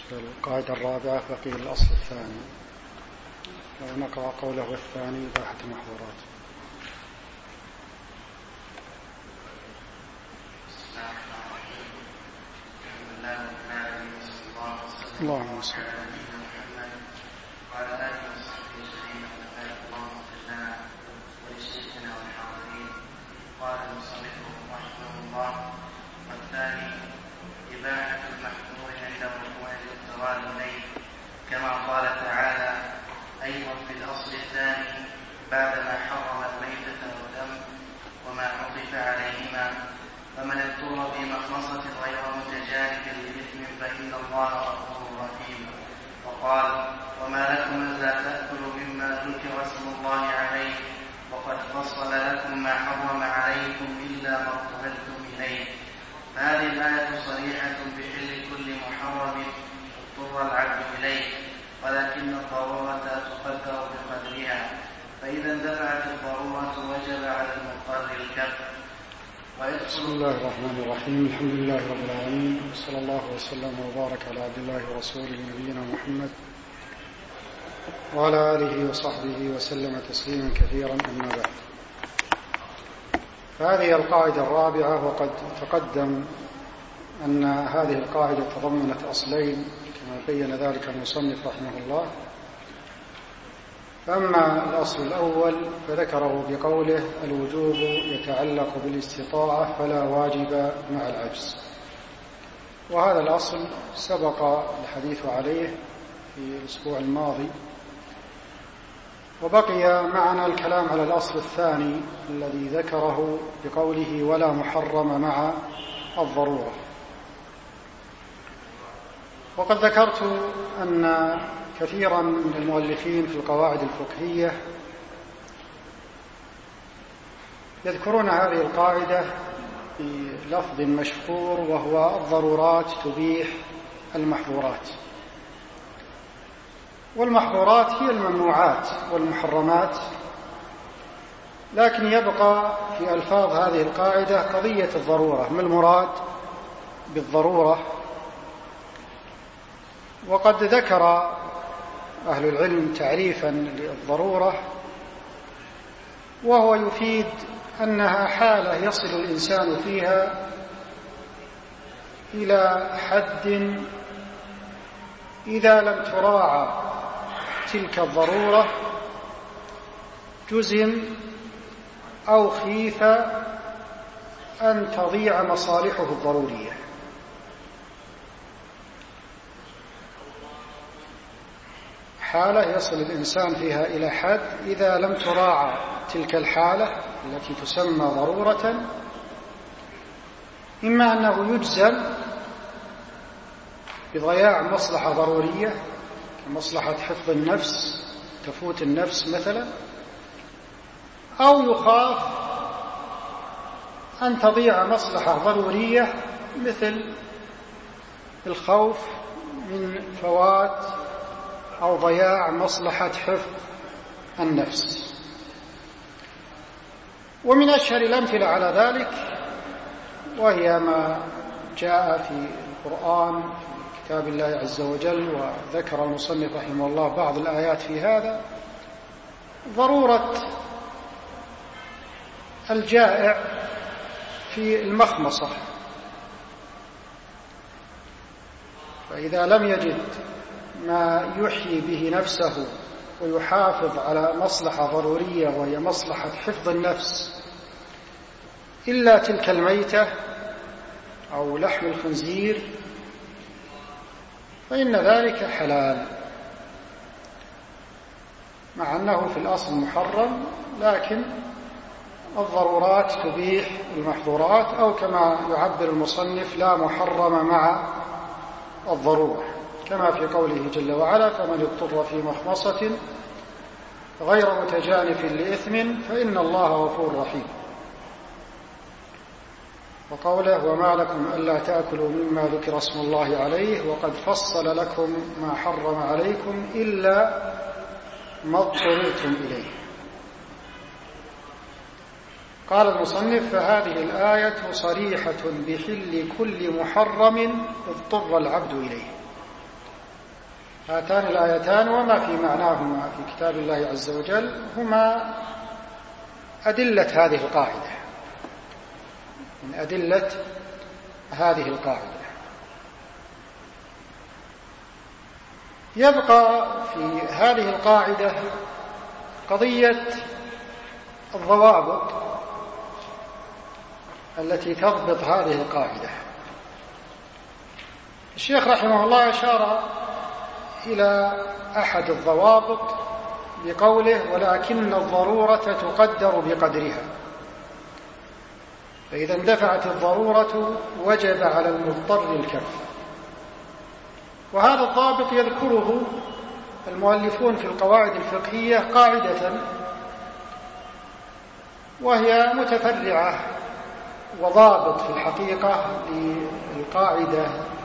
في القاعدة الرابعة بقي الأصل الثاني، ونقرأ قوله الثاني إباحة المحظورات. اللهم صل على محمد وعلى آله وصحبه أجمعين. اللهم اغفر لنا ولشيخنا والحاضرين. قال المصنف رحمه الله: والثاني إباحة المحظور عند وقوع الاضطرار إليه، كما قال تعالى أيضا في الأصل الثاني بعدما حرم الميتة والدم وما عطف عليهما: فمن اضطر في مخمصة غير متجانف لإثم فإن الله غفور رحيم. وقال: وما لكم ألا تأكلوا مما ذكر اسم الله عليه وقد فصل لكم ما حرم عليكم إلا ما اضطررتم إليه. هذه الآية صريحة بحل كل محرم اضطر العبد إليه، ولكن الضرورة تقدر بقدرها، فإذا اندفعت الضرورة وجب على المضطر الكف. بسم الله الرحمن الرحيم. الحمد لله رب العالمين، صلى الله وسلم وبارك على عبد الله ورسوله نبينا محمد وعلى آله وصحبه وسلم تسليما كثيرا، أما بعد. فهذه القاعدة الرابعة، وقد تقدم أن هذه القاعدة تضمنت أصلين كما بين ذلك المصنف رحمه الله. فأما الأصل الأول فذكره بقوله: الوجوب يتعلق بالاستطاعة فلا واجب مع العجز. وهذا الأصل سبق الحديث عليه في الأسبوع الماضي، وبقي معنا الكلام على الأصل الثاني الذي ذكره بقوله: ولا محرم مع الضرورة. وقد ذكرت أن كثيرا من المؤلفين في القواعد الفقهية يذكرون هذه القاعدة بلفظ مشهور، وهو: الضرورات تبيح المحظورات. والمحظورات هي الممنوعات والمحرمات، لكن يبقى في ألفاظ هذه القاعدة قضية الضرورة. ما المراد بالضرورة؟ وقد ذكر أهل العلم تعريفا للضرورة، وهو يفيد أنها حالة يصل الإنسان فيها إلى حد إذا لم تراعى تلك الضرورة جزم أو خيف أن تضيع مصالحه الضرورية. حالة يصل الإنسان فيها إلى حد إذا لم تراعى تلك الحالة التي تسمى ضرورة، إما أنه يجزم بضياع مصلحة ضرورية كمصلحة حفظ النفس، تفوت النفس مثلا، أو يخاف أن تضيع مصلحة ضرورية مثل الخوف من فوات أو ضياع مصلحة حفظ النفس. ومن أشهر الأمثلة على ذلك، وهي ما جاء في القرآن في كتاب الله عز وجل، وذكر المصنف رحمه الله بعض الآيات في هذا: ضرورة الجائع في المخمصة، فإذا لم يجد ما يحيي به نفسه ويحافظ على مصلحة ضرورية وهي مصلحة حفظ النفس إلا تلك الميتة أو لحم الخنزير، فإن ذلك حلال، مع أنه في الأصل محرم، لكن الضرورات تبيح المحظورات، أو كما يعبر المصنف: لا محرم مع الضرورة، كما في قوله جل وعلا: فمن اضطر في مخمصة غير متجانف لإثم فإن الله غفور رحيم. وقوله: وما لكم ألا تأكلوا مما ذكر اسم الله عليه وقد فصل لكم ما حرم عليكم إلا ما اضطررتم إليه. قال المصنف: فهذه الآية صريحة بحل كل محرم اضطر العبد إليه. هاتان الآيتان وما في معناهما في كتاب الله عز وجل هما أدلة هذه القاعدة، من أدلة هذه القاعدة. يبقى في هذه القاعدة قضية الضوابط التي تضبط هذه القاعدة. الشيخ رحمه الله أشار إلى أحد الضوابط بقوله: ولكن الضرورة تقدر بقدرها، فإذا اندفعت الضرورة وجب على المضطر الكف. وهذا الضابط يذكره المؤلفون في القواعد الفقهية قاعدة، وهي متفرعة وضابط في الحقيقة للقاعدة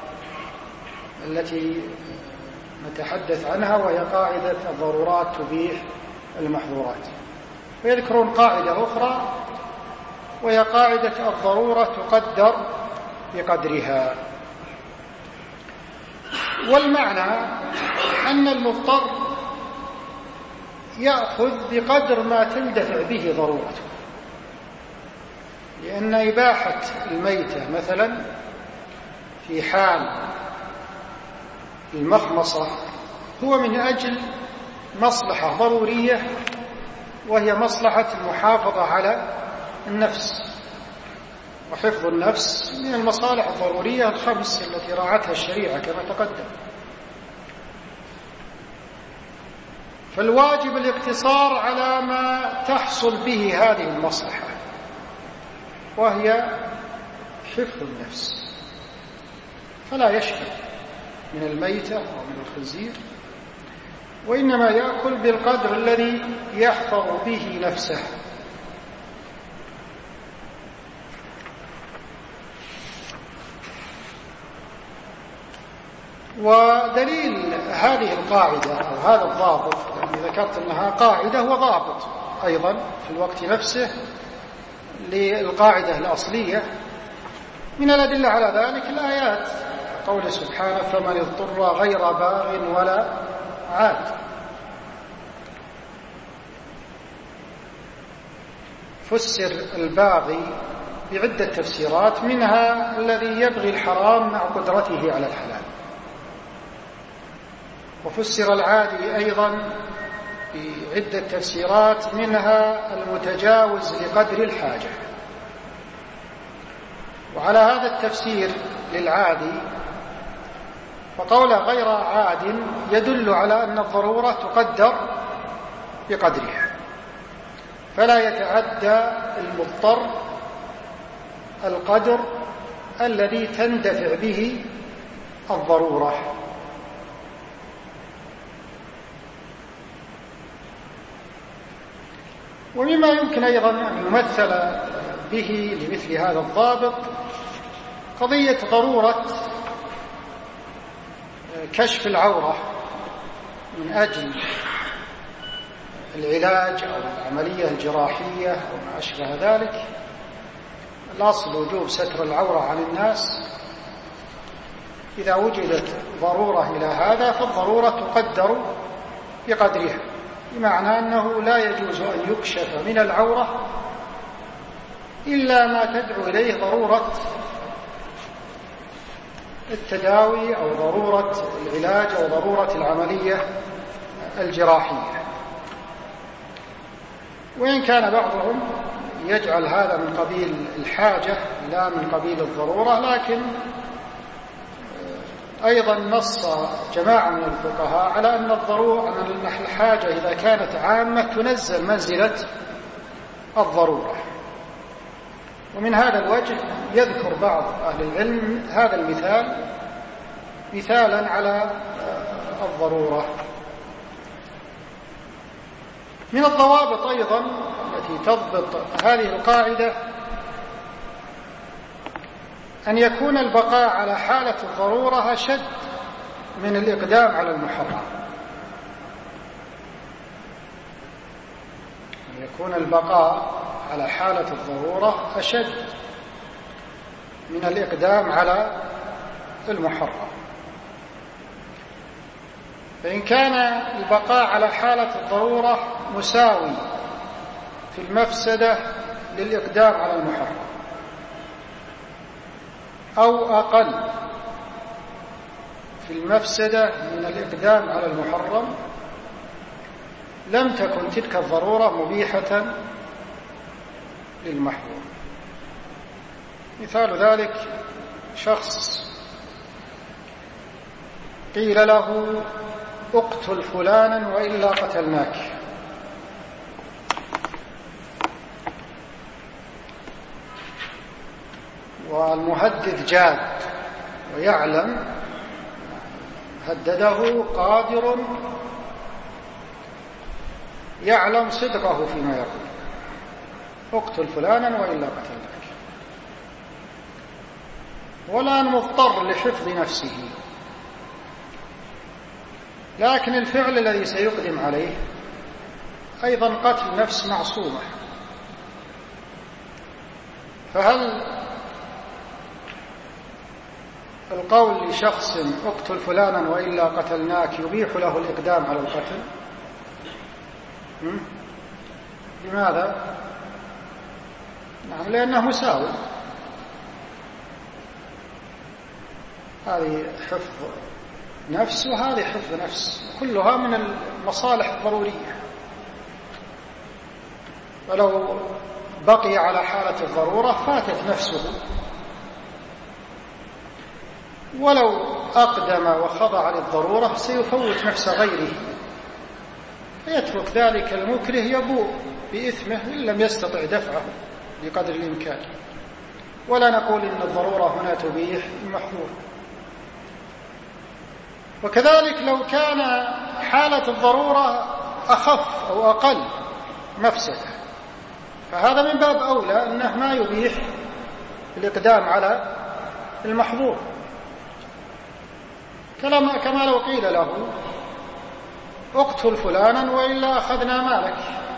التي نتحدث عنها، وهي قاعدة الضرورات تبيح المحظورات. ويذكرون قاعدة أخرى وهي قاعدة الضرورة تقدر بقدرها. والمعنى أن المضطر يأخذ بقدر ما تندفع به ضرورته، لأن إباحة الميتة مثلا في حال المخمصة هو من أجل مصلحة ضرورية، وهي مصلحة المحافظة على النفس، وحفظ النفس من المصالح الضرورية الخمس التي راعتها الشريعة كما تقدم. فالواجب الاقتصار على ما تحصل به هذه المصلحة، وهي حفظ النفس، فلا يشكل من الميتة أو من الخنزير، وإنما يأكل بالقدر الذي يحفظ به نفسه. ودليل هذه القاعدة أو هذا الضابط، يعني ذكرت أنها قاعدة وضابط أيضا في الوقت نفسه للقاعدة الأصلية، من الأدلة على ذلك الآيات، قوله سبحانه: فمن اضطر غير باغ ولا عاد. فسر الباغي بعدة تفسيرات، منها الذي يبغي الحرام مع قدرته على الحلال. وفسر العادي أيضا بعدة تفسيرات، منها المتجاوز لقدر الحاجة. وعلى هذا التفسير للعادي فقول غير عاد يدل على أن الضرورة تقدر بقدرها، فلا يتعدى المضطر القدر الذي تندفع به الضرورة. ومما يمكن أيضا أن يمثل به لمثل هذا الضابط قضية ضرورة كشف العورة من أجل العلاج أو العملية الجراحية أو ما أشبه ذلك. الأصل وجوب ستر العورة عن الناس. إذا وجدت ضرورة إلى هذا فالضرورة تقدر بقدرها، بمعنى أنه لا يجوز أن يكشف من العورة إلا ما تدعو إليه ضرورة التداوي أو ضرورة العلاج أو ضرورة العملية الجراحية. وإن كان بعضهم يجعل هذا من قبيل الحاجة لا من قبيل الضرورة، لكن أيضا نص جماعة من الفقهاء على أن الحاجة إذا كانت عامة تنزل منزلة الضرورة. ومن هذا الوجه يذكر بعض أهل العلم هذا المثال مثالا على الضرورة. من الضوابط أيضا التي تضبط هذه القاعدة أن يكون البقاء على حالة الضرورة أشد من الإقدام على المحرم. أن يكون البقاء على حالة الضرورة أشد من الإقدام على المحرم. فإن كان البقاء على حالة الضرورة مساوي في المفسدة للإقدام على المحرم أو أقل في المفسدة من الإقدام على المحرم، لم تكن تلك الضرورة مبيحة للمحظور. مثال ذلك شخص قيل له اقتل فلانا وإلا قتلناك، والمهدد جاد ويعلم، هدده قادر يعلم صدقه فيما يقول، اقتل فلانا وإلا قتلناك، والآن مضطر لحفظ نفسه، لكن الفعل الذي سيقدم عليه أيضا قتل نفس معصومة، فهل القول لشخص اقتل فلانا وإلا قتلناك يبيح له الإقدام على القتل؟ لماذا؟ نعم، لأنه مساوي، هذه حفظ نفس وهذه حفظ نفس، كلها من المصالح الضرورية، ولو بقي على حالة الضرورة فاتت نفسه، ولو أقدم وخضع للضرورة سيفوت نفس غيره، فيترك ذلك المكره يبوء بإثمه إن لم يستطع دفعه بقدر الإمكان. ولا نقول إن الضرورة هنا تبيح المحظور. وكذلك لو كان حالة الضرورة أخف أو أقل مفسدة، فهذا من باب أولى أنه ما يبيح الإقدام على المحظور، كما لو قيل له اقتل فلانا وإلا أخذنا مالك،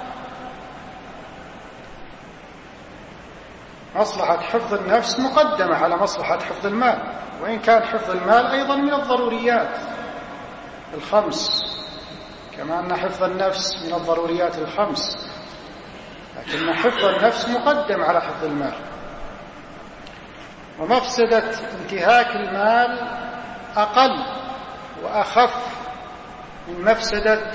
مصلحة حفظ النفس مقدمة على مصلحة حفظ المال، وإن كان حفظ المال أيضا من الضروريات الخمس، كما أن حفظ النفس من الضروريات الخمس، لكن حفظ النفس مقدم على حفظ المال. ومفسدة انتهاك المال أقل وأخف من مفسدة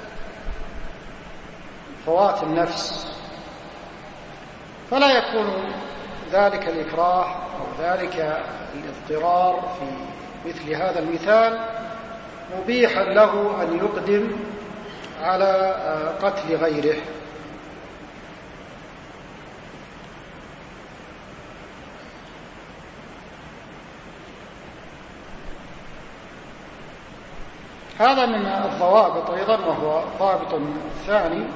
فوات النفس، فلا يكون ذلك الإكراه أو ذلك الاضطرار في مثل هذا المثال مبيحا له أن يقدم على قتل غيره. هذا من الضوابط أيضا، وهو ضابط ثاني.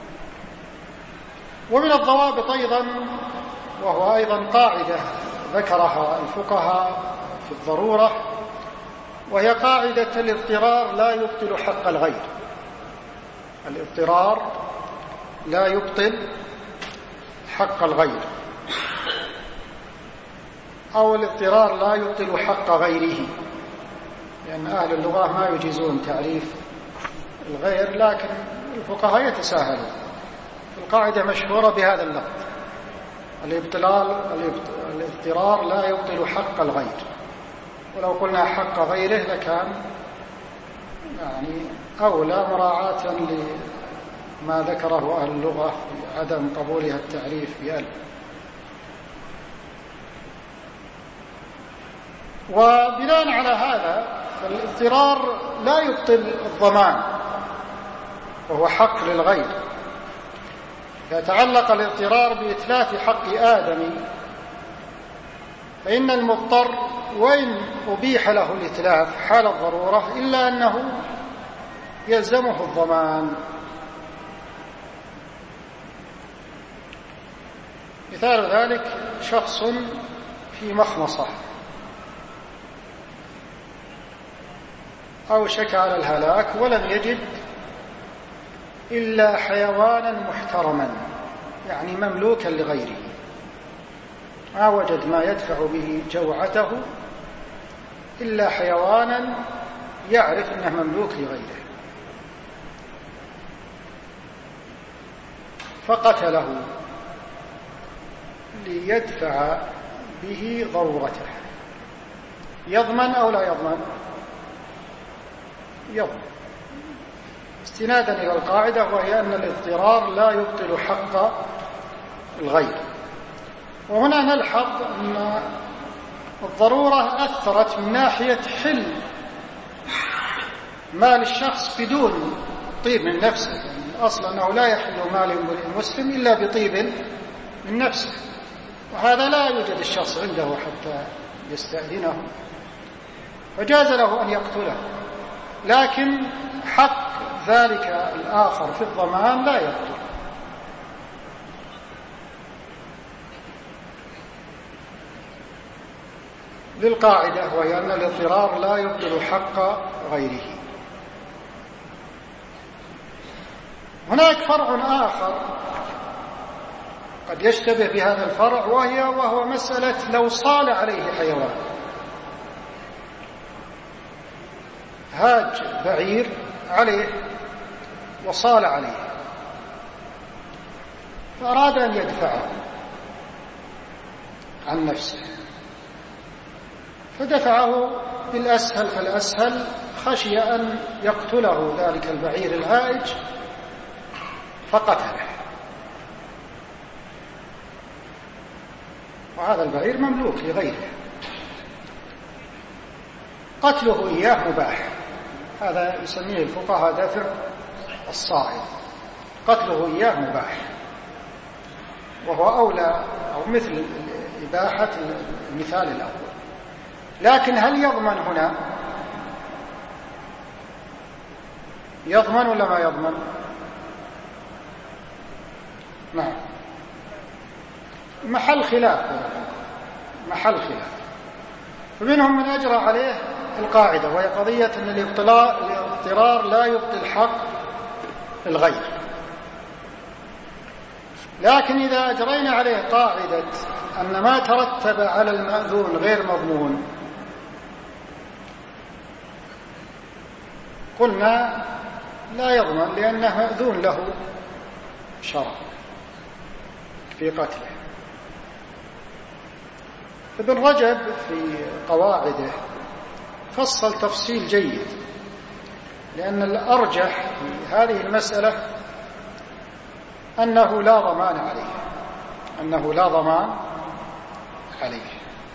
ومن الضوابط أيضا، وهو أيضا قاعدة ذكرها الفقهاء في الضرورة، وهي قاعدة الاضطرار لا يبطل حق الغير. الاضطرار لا يبطل حق الغير، أو الاضطرار لا يبطل حق غيره، لأن أهل اللغة ما يجيزون تعريف الغير، لكن الفقهاء يتساهلون. القاعدة مشهورة بهذا اللفظ: الاضطرار لا يبطل حق الغير. ولو قلنا حق غيره لكان يعني أولى مراعاة لما ذكره أهل اللغة في عدم قبولها التعريف بألف. وبناء على هذا فالاضطرار لا يبطل الضمان، وهو حق للغير. إذا تعلق الاضطرار بإتلاف حق آدم فإن المضطر وإن أبيح له الإتلاف حال الضرورة إلا أنه يلزمه الضمان. مثال ذلك شخص في مخمصة أو شك على الهلاك ولم يجد إلا حيوانا محترما، يعني مملوكا لغيره، ما وجد ما يدفع به جوعته إلا حيوانا يعرف أنه مملوك لغيره فقتله ليدفع به ضرورته، يضمن أو لا يضمن؟ يضمن، استنادا إلى القاعدة وهي أن الاضطرار لا يبطل حق الغير. وهنا نلحظ أن الضرورة أثرت من ناحية حل مال الشخص بدون طيب من نفسه، يعني الأصل أنه لا يحل مال المسلم إلا بطيب من نفسه، وهذا لا يوجد الشخص عنده حتى يستأذنه، فجاز له أن يقتله، لكن حق ذلك الآخر في الضمان لا يقتل. للقاعدة وهي أن الاضطرار لا يبطل حق غيره. هناك فرع آخر قد يشتبه بهذا الفرع وهو مسألة لو صال عليه حيوان، هاج بعير عليه وصال عليه فأراد أن يدفعه عن نفسه، فدفعه بالأسهل فالأسهل، خشي أن يقتله ذلك البعير الهائج فقتله، وهذا البعير مملوك لغيره، قتله إياه مباح، هذا يسميه الفقهاء دفع الصائد، قتله إياه مباح، وهو أولى أو مثل إباحة المثال الأول. لكن هل يضمن هنا؟ يضمن ولا ما يضمن؟ نعم، محل خلاف، فمنهم من أجرى عليه القاعدة وهي قضية أن الاضطرار لا يبطل حق الغير، لكن إذا أجرينا عليه قاعدة أن ما ترتب على المأذون غير مضمون، قلنا لا يضمن لأنه مأذون له شرع في قتله. ابن رجب في قواعده فصل تفصيل جيد، لأن الأرجح في هذه المسألة أنه لا ضمان عليه،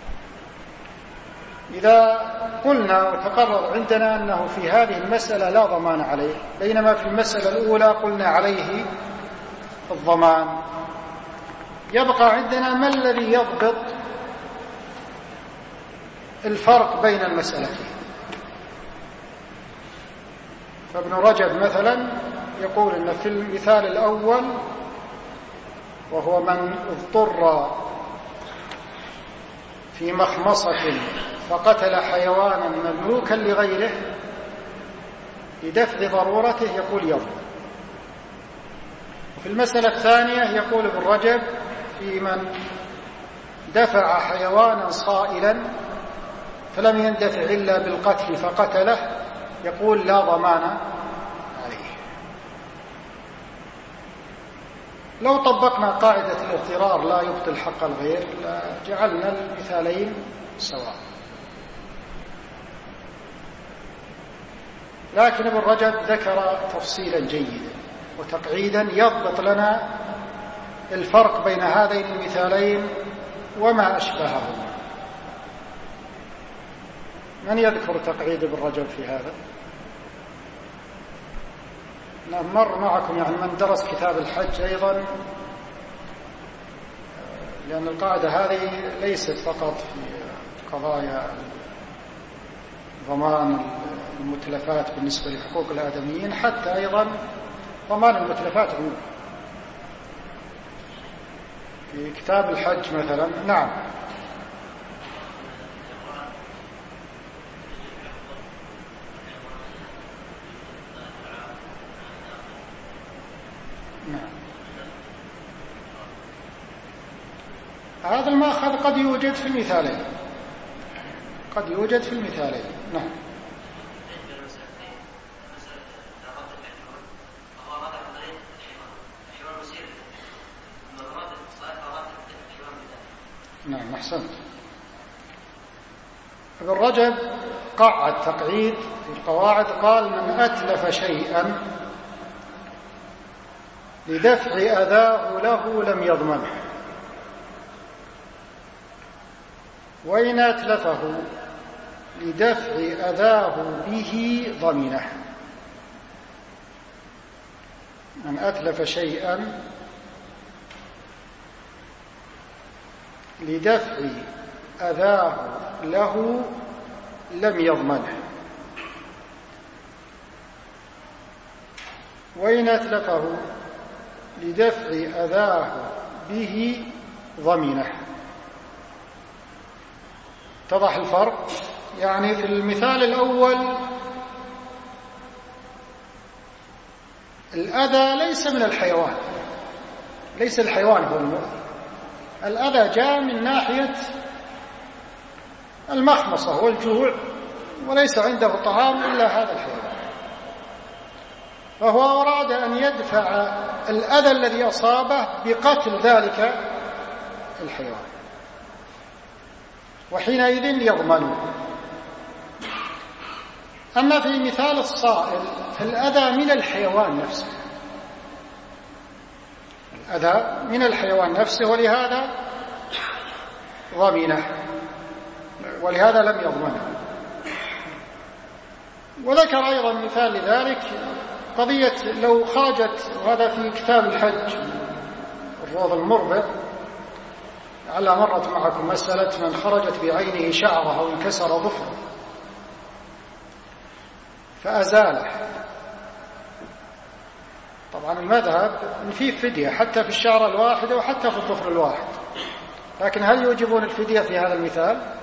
إذا قلنا وتقرر عندنا أنه في هذه المسألة لا ضمان عليه، بينما في المسألة الأولى قلنا عليه الضمان، يبقى عندنا ما الذي يضبط الفرق بين المسألتين. فابن رجب مثلا يقول إن في المثال الأول وهو من اضطر في مخمصة فقتل حيوانا مملوكا لغيره لدفع ضرورته، يقول يضمن. وفي المسألة الثانية يقول ابن رجب في من دفع حيوانا صائلا فلم يندفع إلا بالقتل فقتله، يقول لا ضمان عليه. لو طبقنا قاعدة الاضطرار لا يبطل حق الغير لجعلنا المثالين سواء، لكن ابن رجب ذكر تفصيلا جيدا وتقعيدا يضبط لنا الفرق بين هذين المثالين وما أشبههما. من يذكر تقعيد ابن رجب في هذا؟ مر معكم يعني من درس كتاب الحج أيضا، لأن القاعدة هذه ليست فقط في قضايا ضمان المتلفات بالنسبة لحقوق الآدميين، حتى أيضا ضمان المتلفات عموما. في كتاب الحج مثلا نعم هذا المأخذ قد يوجد في المثالين، نعم. أحسنت. ابن رجب قعد تقعيد في القواعد، قال: من أتلف شيئا لدفع أذاه له لم يضمنه، وإن أتلفه لدفع أذاه به ضمنه. من أتلف شيئا لدفع أذاه له لم يضمنه، وإن أتلفه لدفع أذاه به ضمنه. اتضح الفرق؟ يعني في المثال الأول الأذى ليس من الحيوان، ليس الحيوان هو المؤذي، الأذى جاء من ناحية المخمصة والجوع، وليس عنده طعام إلا هذا الحيوان، فهو أراد أن يدفع الأذى الذي أصابه بقتل ذلك الحيوان، وحينئذ يضمنه. أما في مثال الصائل فالأذى من الحيوان نفسه، الأذى من الحيوان نفسه، ولهذا ضمنه، ولهذا لم يضمنه. وذكر أيضا مثال لذلك قضية لو خرجت، وهذا في كتاب الحج الروض المربع، لعل مرت معكم مسألة من خرجت بعينه شعره أو انكسر ظفره فأزاله. طبعا المذهب إن فيه فدية حتى في الشعرة الواحدة وحتى في الظفر الواحد، لكن هل يوجبون الفدية في هذا المثال؟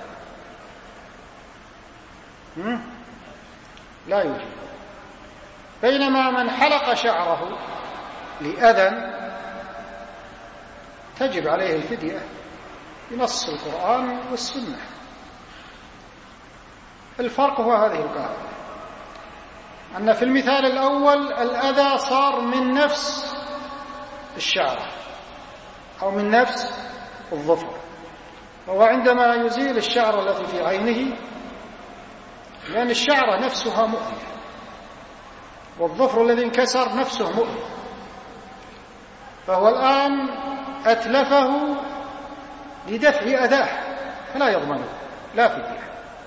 لا يوجب. بينما من حلق شعره لأذى تجب عليه الفدية بنص القرآن والسنة. الفرق هو هذه القاعدة، أن في المثال الأول الأذى صار من نفس الشعر أو من نفس الظفر، وهو عندما يزيل الشعر التي في عينه، لأن الشعرة نفسها مؤذية والظفر الذي انكسر نفسه مؤذي، فهو الآن أتلفه لدفع أذاه فلا يضمنه، لا فدية.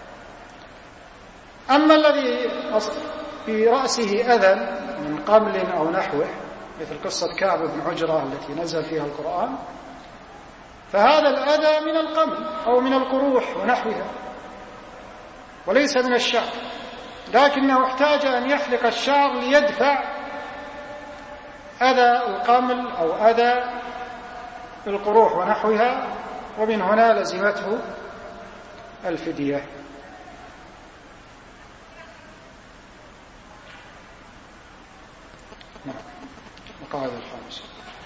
أما الذي في رأسه أذى من قمل أو نحوه، مثل قصة كعب بن عجرة التي نزل فيها القرآن، فهذا الأذى من القمل أو من القروح ونحوها وليس من الشعر، لكنه احتاج أن يحلق الشعر ليدفع أذى القمل أو أذى القروح ونحوها، ومن هنا لزمته الفدية. القاعدة الخامسة: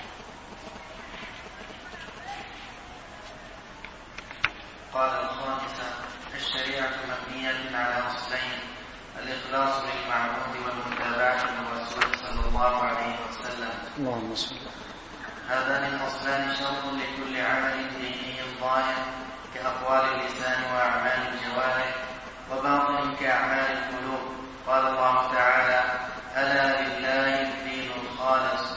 قال الخامسة: الشريعة مبنية على أصلين: الإخلاص للمعبود والمتابعة للرسول صلى الله عليه وسلم. اللهم صل. هذان الأصلان شرط لكل عمل ديني ظاهر كأقوال اللسان وأعمال الجوارح، وباطن كأعمال القلوب. قال الله تعالى: ألا لله الدين الخالص.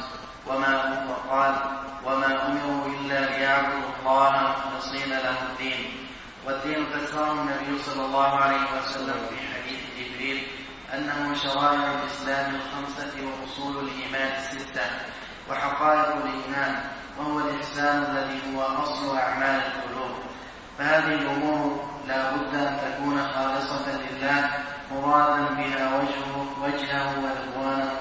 وما أمروا إلا ليعبدوا الله مخلصين له الدين. والدين فسره النبي صلى الله عليه وسلم في حديث جبريل أنه شرائع الإسلام الخمسة وأصول الإيمان الستة وحقائق الإيمان، وهو الإحسان الذي هو أصل أعمال القلوب. فهذه الأمور لا بد أن تكون خالصة لله مرادا بها وجهه ورضوانه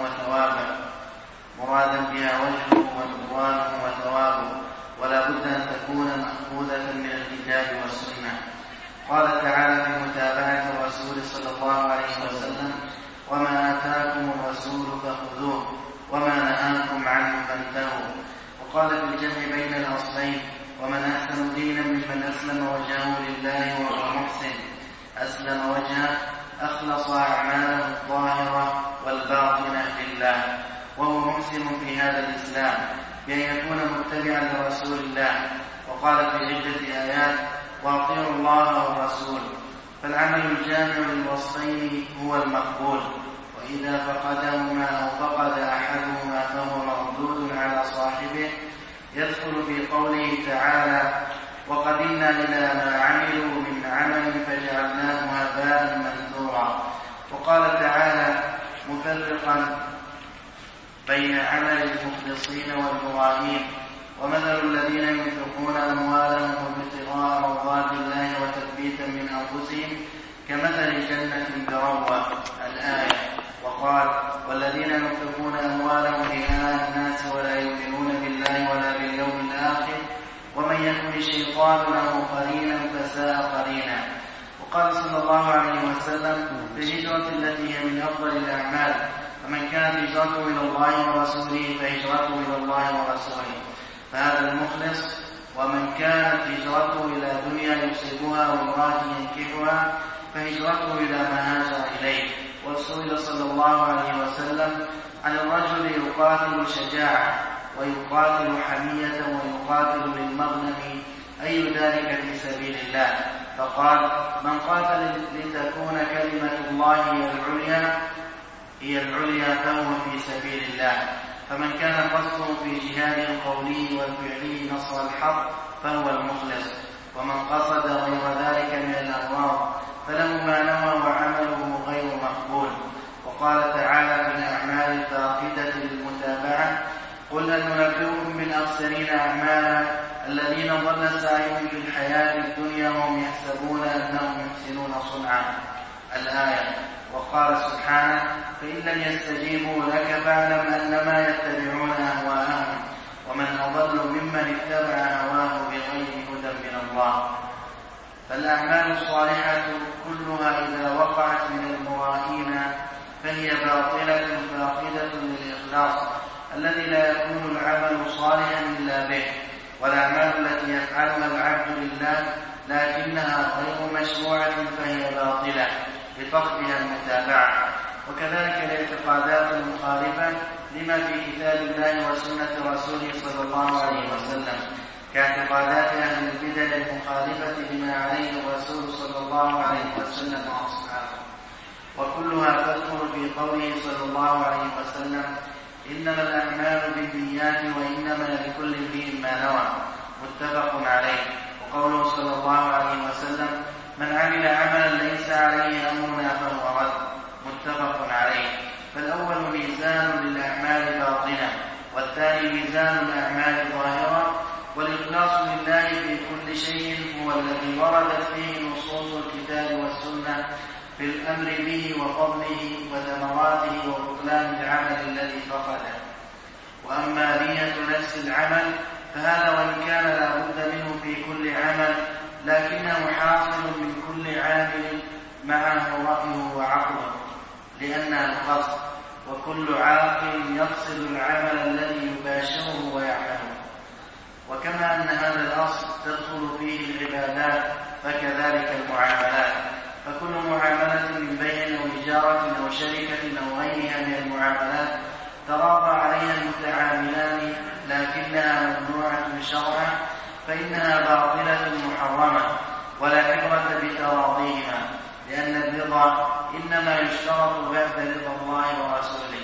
وثوابه، ولا بد أن تكون مأخوذة من الكتاب والسنة. قال تعالى في متابعة الرسول صلى الله عليه وسلم: وما آتاكم الرسول فخذوه وما نهاكم عنه فانتهوا. وقال في الجمع بين الأصلين: ومن أحسن دينا ممن أسلم وجهه لله وهو محسن. أسلم وجهه أخلص أعماله الظاهرة والباطنة لله، وهو محسن في هذا الإسلام بأن يكون متبعا لرسول الله. وقال في عدة آيات: وأطيعوا الله والرسول. فالعمل الجامع للوصفين هو المقبول، وإذا فقدهما أو فقد أحدهما فهو مردود على صاحبه، يدخل في قوله تعالى: وقدمنا إلى ما عملوا من عمل فجعلناه هباء منثورا. وقال تعالى مفرقا بين عمل المخلصين والمراهين: ومثل الذين ينفقون أموالهم ابتغاء مرضات الله وتثبيتا من أنفسهم كمثل جنة بربوة، الآية. وقال: والذين ينفقون أموالهم رئاء الناس ولا يؤمنون بالله ولا باليوم الآخر ومن يكن الشيطان له قرينا فساء قرينا. وقال صلى الله عليه وسلم: بالهجرة التي هي من أفضل الأعمال، فمن كانت هجرته إلى الله ورسوله فهجرته إلى الله ورسوله، فهذا المخلص. ومن كانت هجرته إلى دنيا يصيبها وامرأة ينكحها فهجرته إلى ما هاجر إليه. وسئل صلى الله عليه وسلم عن الرجل يقاتل شجاعة ويقاتل حمية ويقاتل للمغنم أي ذلك في سبيل الله؟ فقال: من قاتل لتكون كلمة الله هي العليا فهو في سبيل الله. فمن كان قصده في جهاد القولي والفعلي نصر الحق فهو المخلص. ومن قصد غير ذلك من الأمراض فله ما نوى وعمله غير مقبول. وقال تعالى في الأعمال الفاقدة للمتابعة: قل هل ننبئكم بالأخسرين أعمالا الذين ضل سعيهم في الحياة الدنيا وهم يحسبون أنهم يحسنون صنعا، الآية. وقال سبحانه: فإن لم يستجيبوا لك فاعلم أنما يتبعون أهواءهم ومن أضل ممن اتبع هواه بغير هدى من الله. فالأعمال الصالحة كلها إذا وقعت من المرائين فهي باطلة فاقدة للإخلاص الذي لا يكون العمل صالحا إلا به. والأعمال التي يفعلها العبد لله لكنها غير مشروعة فهي باطلة لفقدها المتابعة. وكذلك الاعتقادات المخالفة لما في كتاب الله وسنة رسوله صلى الله عليه وسلم كاعتقادات أهل البدع المخالفة لما عليه الرسول صلى الله عليه وسلم وأصحابه، وكلها تدخل في قوله صلى الله عليه وسلم: إنما الأعمال بالنيات وإنما لكل امرئ ما نوى، متفق عليه. وقوله صلى الله عليه وسلم: من عمل عملا ليس عليه أمرنا فهو رد، متفق عليه. فالأول ميزان للأعمال باطنة، والثاني ميزان الأعمال ظاهرة. والإخلاص لله في كل شيء هو الذي وردت فيه نصوص الكتاب والسنة في الأمر به وفضله وثمراته وبطلان العمل الذي فقده. وأما نية نفس العمل فهذا وإن كان لا بد منه في كل عمل لكنه حاصل من كل عامل معه رأيه وعقله، لأنها القصد، وكل عاقل يقصد العمل الذي يباشره ويعمله. وكما أن هذا الأصل تدخل فيه العبادات فكذلك المعاملات. فكل معاملة من بيع أو إجارة أو شركة أو غيرها من المعاملات تراضى عليها المتعاملان لكنها ممنوعة شرعا فإنها باطلة محرمة ولا عبرة بتراضيها، لأن الرضا إنما يشترط بعد رضا الله ورسوله.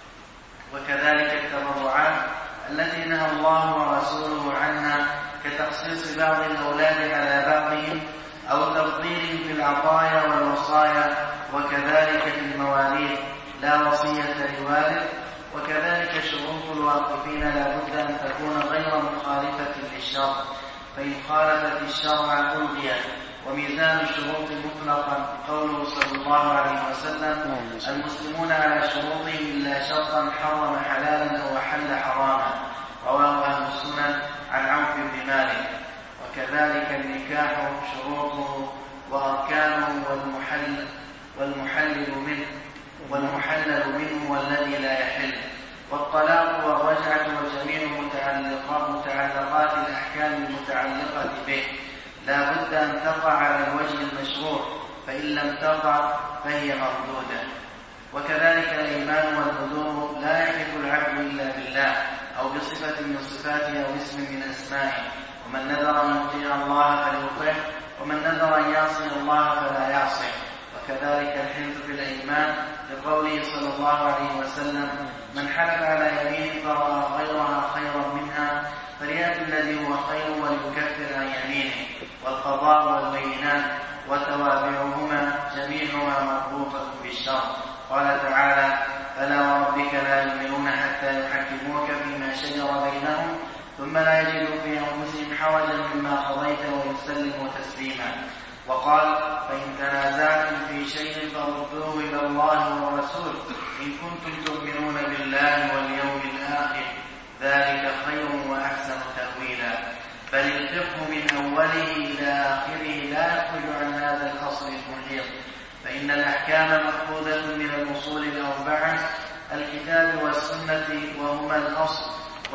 وكذلك التبرعات التي نهى الله ورسوله عنها كتخصيص بعض الأولاد على بعضهم أو تفضيلهم في العطايا والوصايا، وكذلك في المواليد لا وصية لوارث. وكذلك شروط الواقفين لا بد أن تكون غير مخالفة للشرع، فإن خالفت الشرع ألغيت. وميزان الشروط مطلقا قوله صلى الله عليه وسلم: المسلمون على شروطهم إلا شرطا حرم حلالا أو أحل حراما، رواه أهل السنن عن عوف بن مالك. وكذلك النكاح شروطه وأركانه والمحلل منه والذي لا يحل، والطلاق والرجعة وجميع متعلقات الأحكام المتعلقة به لا بد أن تقع على الوجه المشروع، فإن لم تقع فهي مردودة. وكذلك الإيمان والنذور لا يحلف العبد إلا بالله أو بصفة من صفاته أو اسم من أسمائه، ومن نذر أن يطيع الله فليطعه ومن نذر أن يعصي الله فلا يعصه. وكذلك الحنث في الأيمان لقوله صلى الله عليه وسلم: من حلف على يمين فرأى غيرها خيرا منها فليأت الذي هو خير وليكفر عن يمينه. والقضاء والبينات وتوابعهما جميعها مربوطة بالشرع. قال تعالى: فلا وربك لا يؤمنون حتى يحكموك فيما شجر بينهم ثم لا يجدوا في أنفسهم حرجا مما قضيت ويسلموا تسليما. وقال: فإن تنازعتم في شيء فردوه إلى الله والرسول إن كنتم تؤمنون بالله واليوم الآخر ذلك خير وأحسن تأويلا. بل الفقه من أوله إلى آخره لا يخرج عن هذا الأصل المحيط، فإن الأحكام مأخوذة من الأصول الأربعة: الكتاب والسنة وهما الأصل،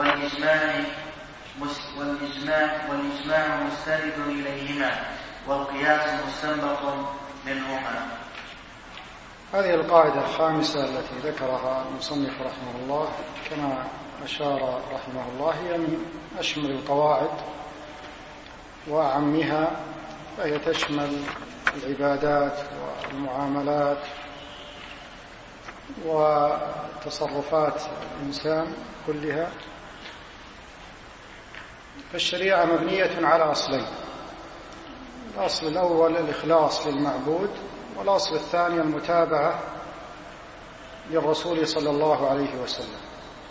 والإجماع مستند إليهما، والقياس مستنبط منهما. هذه القاعدة الخامسة التي ذكرها المصنف رحمه الله كما أشار رحمه الله هي من أشمل القواعد وأعمها، فهي تشمل العبادات والمعاملات وتصرفات الإنسان كلها. فالشريعة مبنية على أصلين: الأصل الأول الإخلاص للمعبود، والأصل الثاني المتابعة للرسول صلى الله عليه وسلم.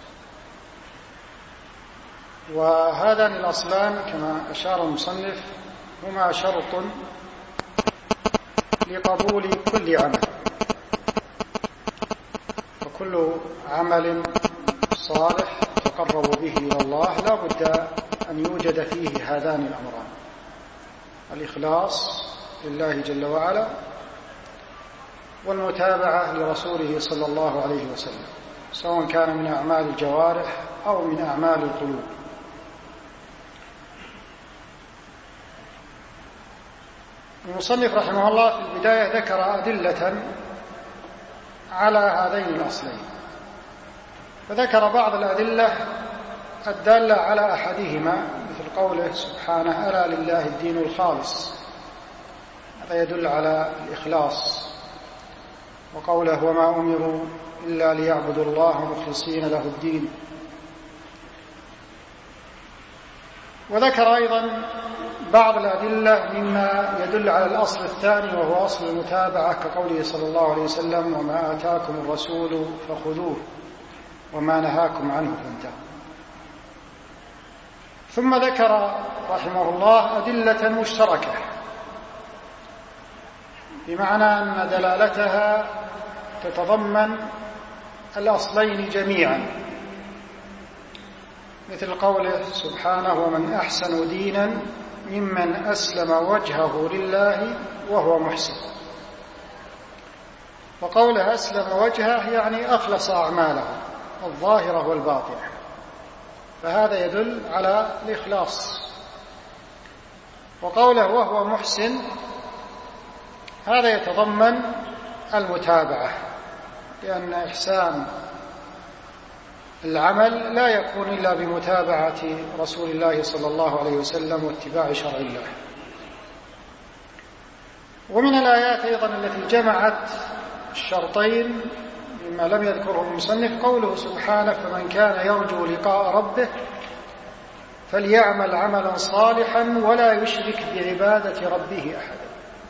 وهذان الأصلان كما أشار المصنف هما شرط لقبول كل عمل، وكل عمل صالح تقرب به إلى الله لا بد أن يوجد فيه هذان الأمران: الإخلاص لله جل وعلا، والمتابعة لرسوله صلى الله عليه وسلم، سواء كان من أعمال الجوارح أو من أعمال القلوب. المصنف رحمه الله في البداية ذكر أدلة على هذين الأصلين، فذكر بعض الأدلة الدالة على أحدهما مثل قوله سبحانه: ألا لله الدين الخالص، هذا يدل على الإخلاص. وقوله: وما أمروا إلا ليعبدوا الله مخلصين له الدين. وذكر أيضا بعض الأدلة مما يدل على الأصل الثاني وهو أصل المتابعة، كقوله صلى الله عليه وسلم: وما آتاكم الرسول فخذوه وما نهاكم عنه فانتهوا. ثم ذكر رحمه الله أدلة مشتركة، بمعنى أن دلالتها تتضمن الأصلين جميعا، مثل قوله سبحانه: ومن أحسن دينا ممن أسلم وجهه لله وهو محسن. وقوله أسلم وجهه يعني أخلص أعماله الظاهرة والباطنة، فهذا يدل على الإخلاص. وقوله وهو محسن هذا يتضمن المتابعة، لأن إحسان العمل لا يكون إلا بمتابعة رسول الله صلى الله عليه وسلم واتباع شرع الله. ومن الآيات أيضا التي جمعت الشرطين مما لم يذكره المصنف قوله سبحانه: فمن كان يرجو لقاء ربه فليعمل عملا صالحا ولا يشرك بعبادة ربه أحدا.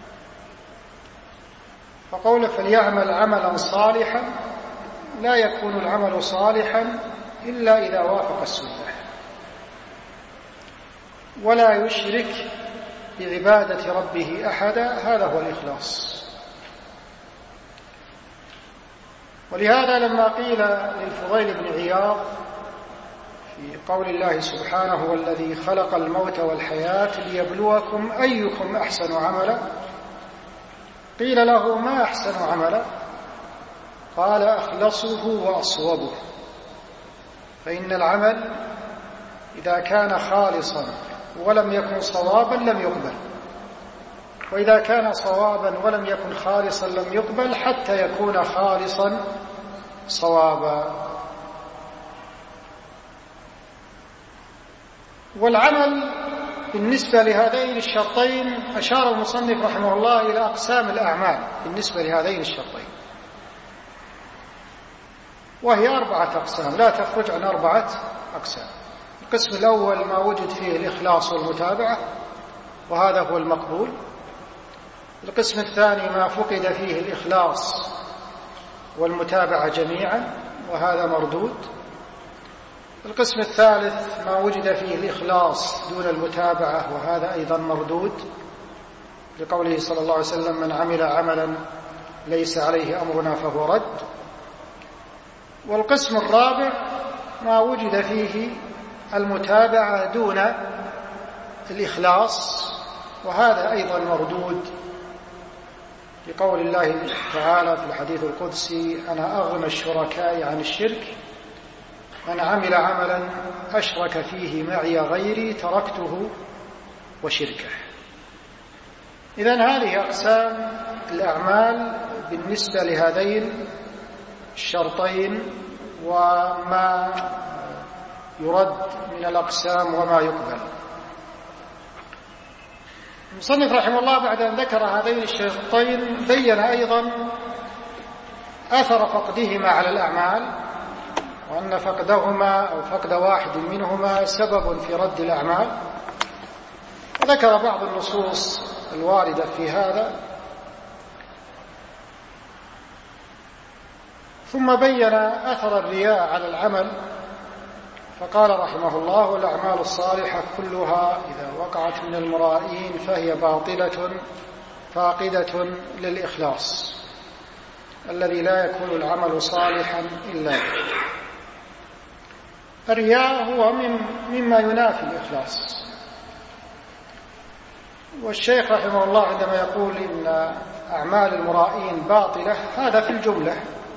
فقوله فليعمل عملا صالحا لا يكون العمل صالحا إلا إذا وافق السنة، ولا يشرك بعبادة ربه أحدا، هذا هو الإخلاص. ولهذا لما قيل للفضيل بن عياض في قول الله سبحانه: والذي خلق الموت والحياة ليبلوكم أيكم أحسن عملا، قيل له: ما أحسن عملا؟ قال: أخلصه وأصوبه. فإن العمل إذا كان خالصا ولم يكن صوابا لم يقبل، وإذا كان صوابا ولم يكن خالصا لم يقبل حتى يكون خالصا صوابا. والعمل بالنسبة لهذين الشرطين أشار المصنف رحمه الله إلى أقسام الأعمال بالنسبة لهذين الشرطين، وهي 4 أقسام لا تخرج عن 4 أقسام. القسم الأول ما وجد فيه الإخلاص والمتابعة، وهذا هو المقبول. القسم الثاني ما فقد فيه الإخلاص والمتابعة جميعا، وهذا مردود. القسم الثالث ما وجد فيه الإخلاص دون المتابعة، وهذا أيضا مردود، لقوله صلى الله عليه وسلم: من عمل عملا ليس عليه أمرنا فهو رد. والقسم الرابع ما وجد فيه المتابعة دون الإخلاص، وهذا أيضا مردود، لقول الله تعالى في الحديث القدسي: أنا أغنى الشركاء عن الشرك، من عمل عملا أشرك فيه معي غيري تركته وشركه. إذن هذه أقسام الأعمال بالنسبة لهذين الشرطين، وما يرد من الأقسام وما يقبل. المصنف رحمه الله بعد أن ذكر هذين الشرطين بين أيضا أثر فقدهما على الأعمال، وأن فقدهما أو فقد واحد منهما سبب في رد الأعمال، وذكر بعض النصوص الواردة في هذا، ثم بين أثر الرياء على العمل، فقال رحمه الله: والأعمال الصالحة كلها إذا وقعت من المرائين فهي باطلة فاقدة للإخلاص الذي لا يكون العمل صالحا إلا به. الرياء هو مما ينافي الإخلاص، والشيخ رحمه الله عندما يقول إن أعمال المرائين باطلة هذا في الجملة،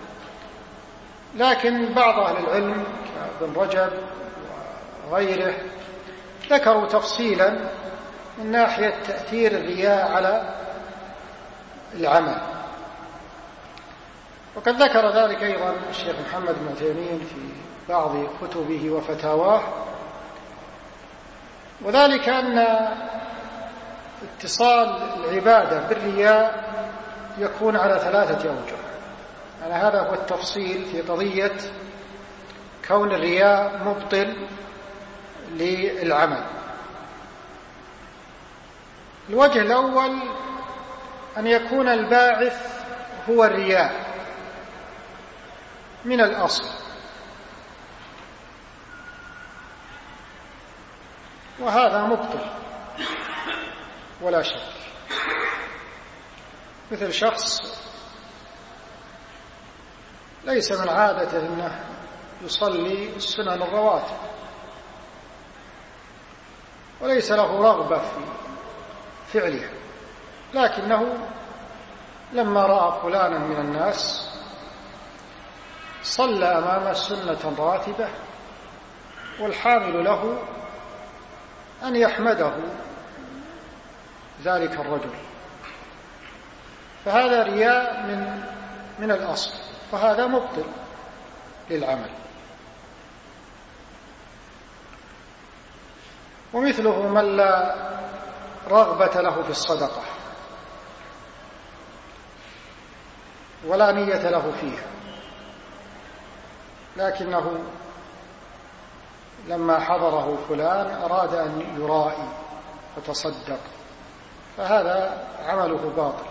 لكن بعض أهل العلم كابن رجب وغيره ذكروا تفصيلا من ناحية تأثير الرياء على العمل، وقد ذكر ذلك أيضا الشيخ محمد بن عثيمين في بعض كتبه وفتاواه، وذلك أن اتصال العبادة بالرياء يكون على 3 أوجه. يعني هذا هو التفصيل في قضية كون الرياء مبطل للعمل. الوجه الأول أن يكون الباعث هو الرياء من الأصل، وهذا مبطل ولا شك، مثل شخص ليس من عادته أنه يصلي السنن الرواتب، وليس له رغبة في فعلها، لكنه لما رأى فلانا من الناس صلى أمامه سنة راتبة، والحامل له أن يحمده ذلك الرجل، فهذا رياء من الأصل، فهذا مبطل للعمل. ومثله من لا رغبة له في الصدقة ولا نية له فيها، لكنه لما حضره فلان أراد أن يرائي فتصدق، فهذا عمله باطل.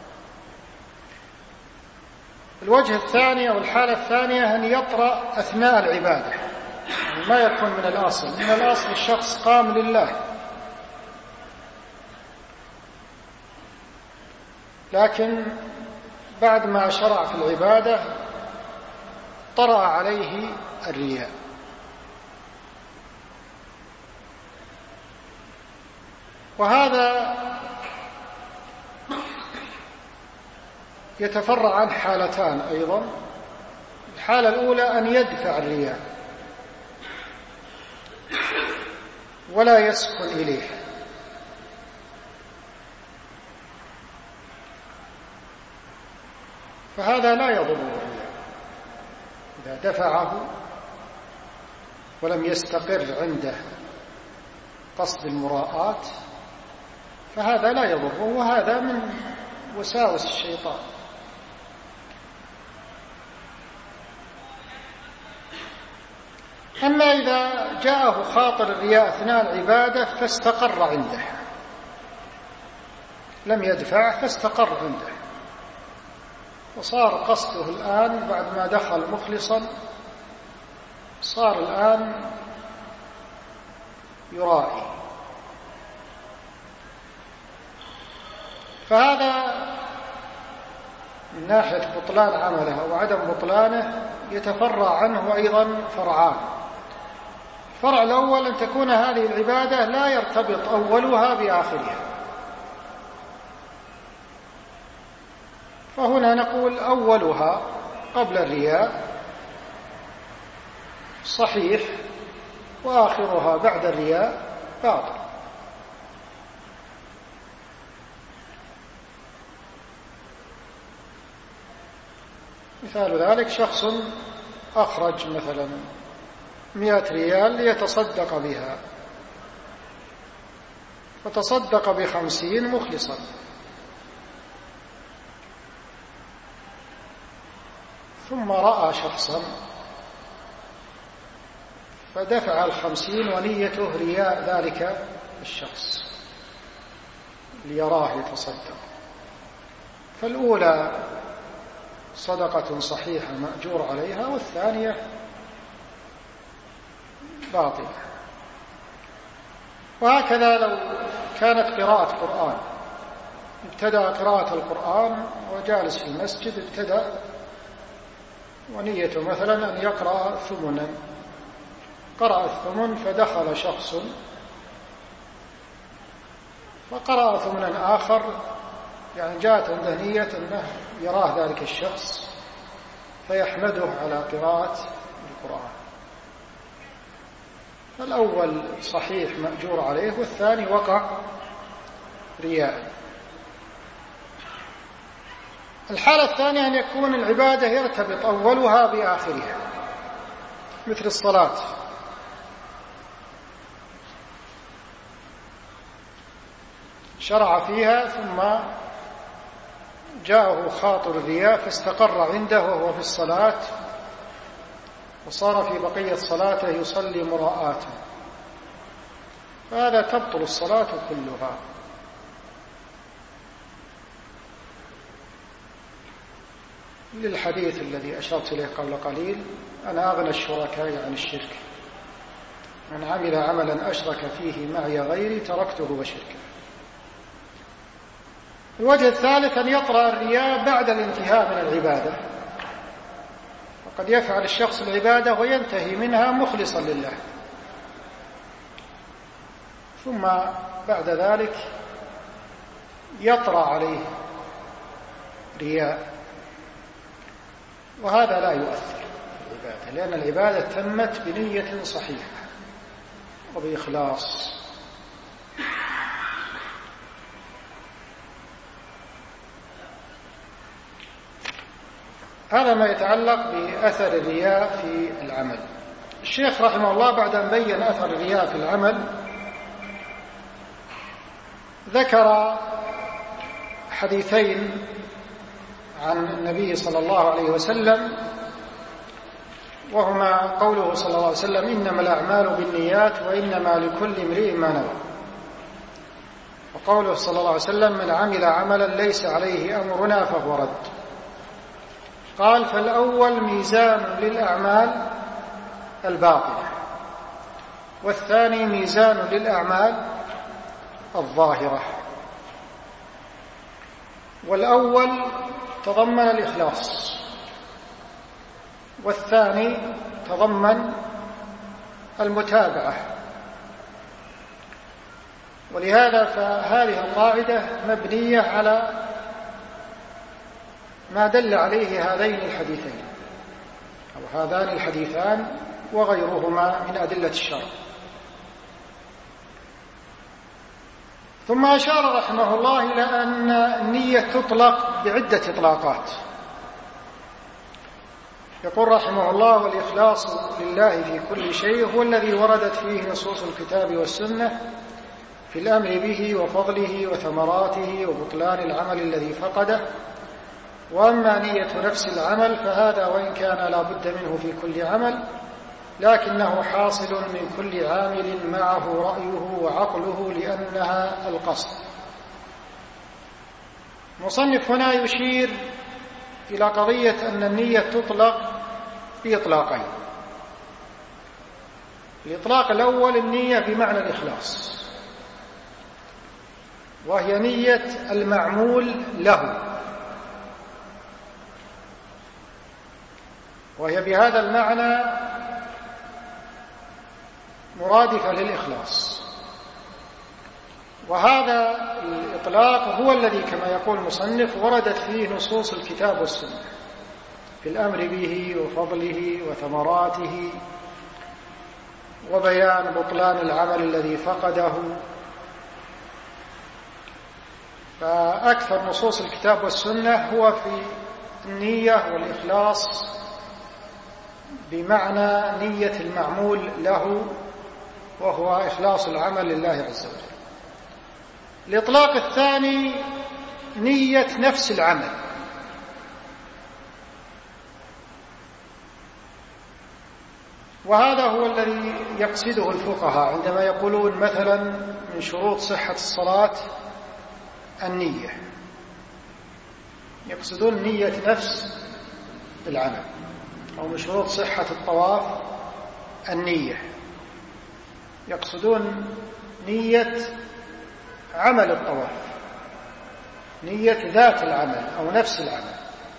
الوجه الثاني أو الحالة الثانية أن يطرأ أثناء العبادة، يعني ما يكون من الأصل. من الأصل الشخص قام لله، لكن بعد ما شرع في العبادة طرأ عليه الرياء، وهذا يتفرع عن حالتان أيضا. الحالة الأولى أن يدفع الرياء ولا يسكن إليه، فهذا لا يضر الرياء إذا دفعه ولم يستقر عنده قصد المراءة فهذا لا يضر، وهذا من وساوس الشيطان. أما إذا جاءه خاطر الرياء أثناء العبادة فاستقر عنده، لم يدفع فاستقر عنده، وصار قصده الآن بعد ما دخل مخلصا صار الآن يرائي، فهذا من ناحية بطلان عمله وعدم بطلانه يتفرع عنه أيضا فرعان. الفرع الأول أن تكون هذه العبادة لا يرتبط أولها بآخرها، فهنا نقول أولها قبل الرياء صحيح، وآخرها بعد الرياء باطل. مثال ذلك شخص أخرج مثلا 100 ريال ليتصدق بها، فتصدق ب50 مخلصا، ثم رأى شخصا فدفع 50 ونيته رياء ذلك الشخص ليراه يتصدق، فالأولى صدقة صحيحة مأجور عليها، والثانية باطلة. وهكذا لو كانت قراءة قرآن، ابتدأ قراءة القرآن وجالس في المسجد، ابتدأ ونيته مثلا أن يقرأ ثمنا، قرأ الثمن فدخل شخص فقرأ ثمنا آخر، يعني جاءت عنده نية أنه يراه ذلك الشخص فيحمده على قراءة القرآن، الأول صحيح مأجور عليه، والثاني وقع رياء. الحالة الثانية أن يكون العبادة يرتبط أولها بآخرها، مثل الصلاة، شرع فيها ثم جاءه خاطر الرياء فاستقر عنده وهو في الصلاة، وصار في بقية صلاته يصلي مراءة، فهذا تبطل الصلاة كلها. للحديث الذي أشرت إليه قبل قليل: أنا أغنى الشركاء عن الشرك، من عمل عملا أشرك فيه معي غيري تركته وشركه. الوجه الثالث أن يطرأ الرياء بعد الانتهاء من العبادة، وقد يفعل الشخص العبادة وينتهي منها مخلصا لله، ثم بعد ذلك يطرأ عليه رياء، وهذا لا يؤثر في العبادة، لأن العبادة تمت بنية صحيحة وبإخلاص. هذا ما يتعلق بأثر الرياء في العمل. الشيخ رحمه الله بعد أن بين أثر الرياء في العمل ذكر حديثين عن النبي صلى الله عليه وسلم، وهما قوله صلى الله عليه وسلم: إنما الأعمال بالنيات وإنما لكل امرئ ما نوى، وقوله صلى الله عليه وسلم: من عمل عملا ليس عليه أمرنا فهو رد. قال: فالأول ميزان للأعمال الباطنة، والثاني ميزان للأعمال الظاهرة. والأول تضمن الإخلاص، والثاني تضمن المتابعة. ولهذا فهذه القاعدة مبنية على ما دل عليه هذين الحديثين أو هذان الحديثان وغيرهما من أدلة الشرع. ثم أشار رحمه الله إلى أن النية تطلق بعدة إطلاقات. يقول رحمه الله: والإخلاص لله في كل شيء هو الذي وردت فيه نصوص الكتاب والسنة في الأمر به وفضله وثمراته وبطلان العمل الذي فقده. وأما نية نفس العمل فهذا وإن كان لا بد منه في كل عمل، لكنه حاصل من كل عامل معه رأيه وعقله لأنها القصد. المصنف هنا يشير إلى قضية أن النية تطلق بإطلاقين. الإطلاق الأول النية بمعنى الإخلاص، وهي نية المعمول له، وهي بهذا المعنى مرادفة للإخلاص. وهذا الإطلاق هو الذي كما يقول المصنف وردت فيه نصوص الكتاب والسنة في الأمر به وفضله وثمراته وبيان بطلان العمل الذي فقده. فأكثر نصوص الكتاب والسنة هو في النية والإخلاص بمعنى نية المعمول له، وهو إخلاص العمل لله عز وجل. الإطلاق الثاني نية نفس العمل، وهذا هو الذي يقصده الفقهاء عندما يقولون مثلا من شروط صحة الصلاة النية، يقصدون نية نفس العمل. أو من شروط صحة الطواف النية، يقصدون نية عمل الطواف، نية ذات العمل أو نفس العمل.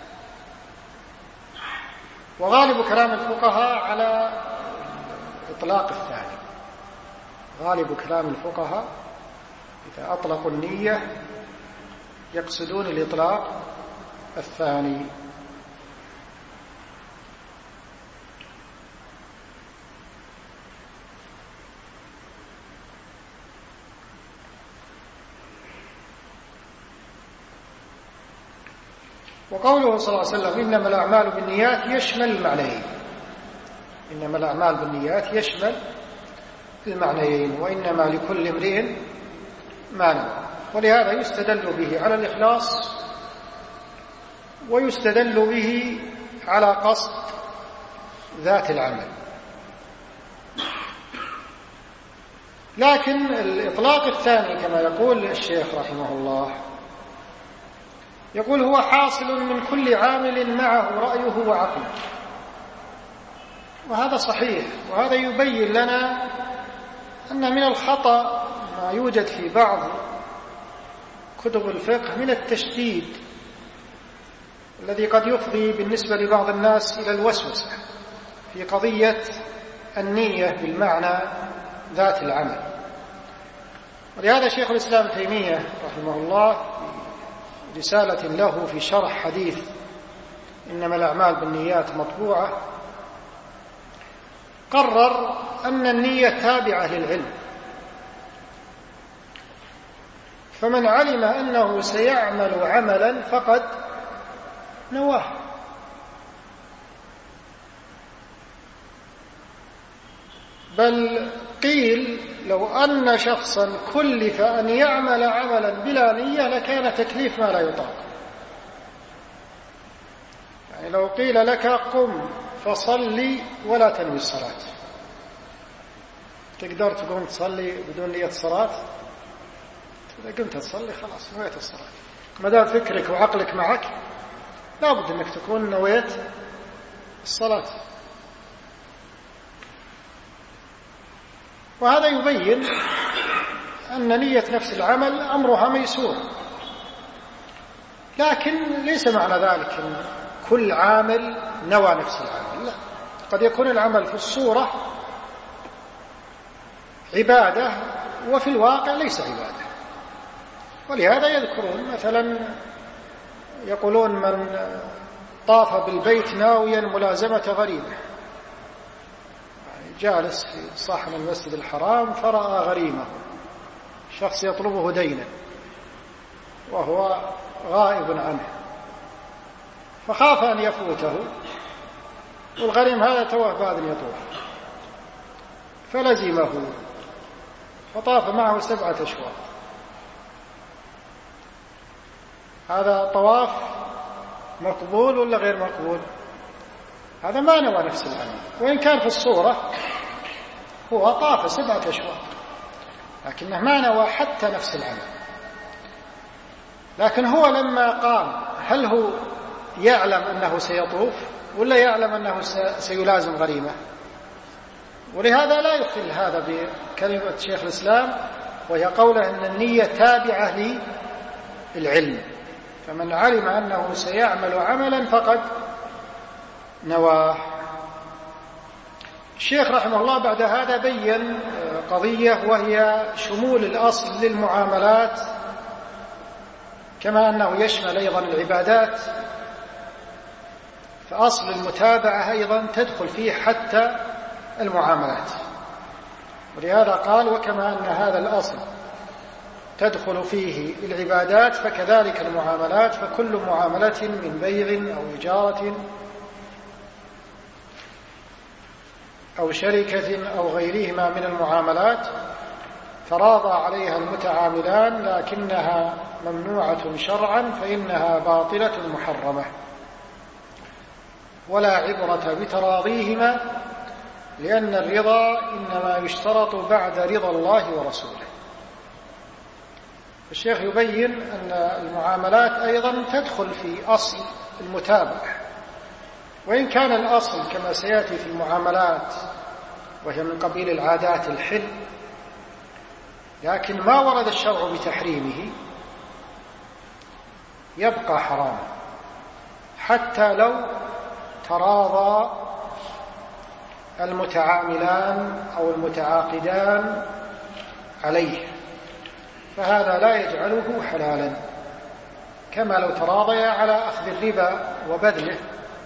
وغالب كلام الفقهاء على إطلاق الثاني. غالب كلام الفقهاء إذا أطلقوا النية يقصدون الإطلاق الثاني. وقوله صلى الله عليه وسلم إنما الأعمال بالنيات يشمل المعنيين. إنما الأعمال بالنيات يشمل المعنيين، وإنما لكل امرئ ما نوى. ولهذا يستدل به على الإخلاص، ويستدل به على قصد ذات العمل. لكن الإطلاق الثاني كما يقول الشيخ رحمه الله، يقول هو حاصل من كل عامل معه رأيه وعقله. وهذا صحيح، وهذا يبين لنا أن من الخطأ ما يوجد في بعض كتب الفقه من التشديد الذي قد يفضي بالنسبة لبعض الناس إلى الوسوسة في قضية النية بالمعنى ذات العمل. ولهذا شيخ الإسلام تيمية رحمه الله في رسالة له في شرح حديث إنما الأعمال بالنيات مطبوعة قرر أن النية تابعة للعلم، فمن علم أنه سيعمل عملا فقد نواه. بل قيل لو أن شخصا كلف أن يعمل عملا بلا نية لكان تكليف ما لا يطاق. يعني لو قيل لك قم فصلي ولا تنوي الصلاة، تقدر تقوم تصلي بدون نية الصلاة؟ إذا قمت تصلي خلاص نويت الصلاة، ما دام فكرك وعقلك معك لابد أنك تكون نويت الصلاة. وهذا يبين أن نية نفس العمل أمرها ميسور، لكن ليس معنى ذلك أن كل عامل نوى نفس العمل، لا، قد يكون العمل في الصورة عبادة وفي الواقع ليس عبادة. ولهذا يذكرون مثلا يقولون من طاف بالبيت ناويا ملازمة غريمة، جالس في صحن المسجد الحرام فرأى غريمه، شخص يطلبه دينا وهو غائب عنه، فخاف أن يفوته، والغريم هذا توه بعد يطوف، فلزمه فطاف معه 7 أشواط. هذا طواف مقبول ولا غير مقبول؟ هذا ما نوى نفس العمل، وإن كان في الصورة هو طاف 7 أشواط، لكنه ما نوى حتى نفس العمل. لكن هو لما قام هل هو يعلم أنه سيطوف ولا يعلم أنه سيلازم غريمة؟ ولهذا لا يخل هذا بكلمة شيخ الإسلام، وهي قوله أن النية تابعة للعلم، فمن علم أنه سيعمل عملا فقد نواه. الشيخ رحمه الله بعد هذا بين قضية، وهي شمول الأصل للمعاملات كما أنه يشمل أيضا العبادات، فأصل المتابعة أيضا تدخل فيه حتى المعاملات. ولهذا قال: وكما أن هذا الأصل تدخل فيه العبادات فكذلك المعاملات، فكل معاملة من بيع أو إجارة أو شركة أو غيرهما من المعاملات تراضى عليها المتعاملان لكنها ممنوعة شرعا فإنها باطلة محرمة، ولا عبرة بتراضيهما، لأن الرضا إنما يشترط بعد رضا الله ورسوله. الشيخ يبين أن المعاملات أيضا تدخل في أصل المتابعة، وإن كان الأصل كما سيأتي في المعاملات وهي من قبيل العادات الحل، لكن ما ورد الشرع بتحريمه يبقى حراما حتى لو تراضى المتعاملان أو المتعاقدان عليه، فهذا لا يجعله حلالا، كما لو تراضيا على أخذ الربا وبذله،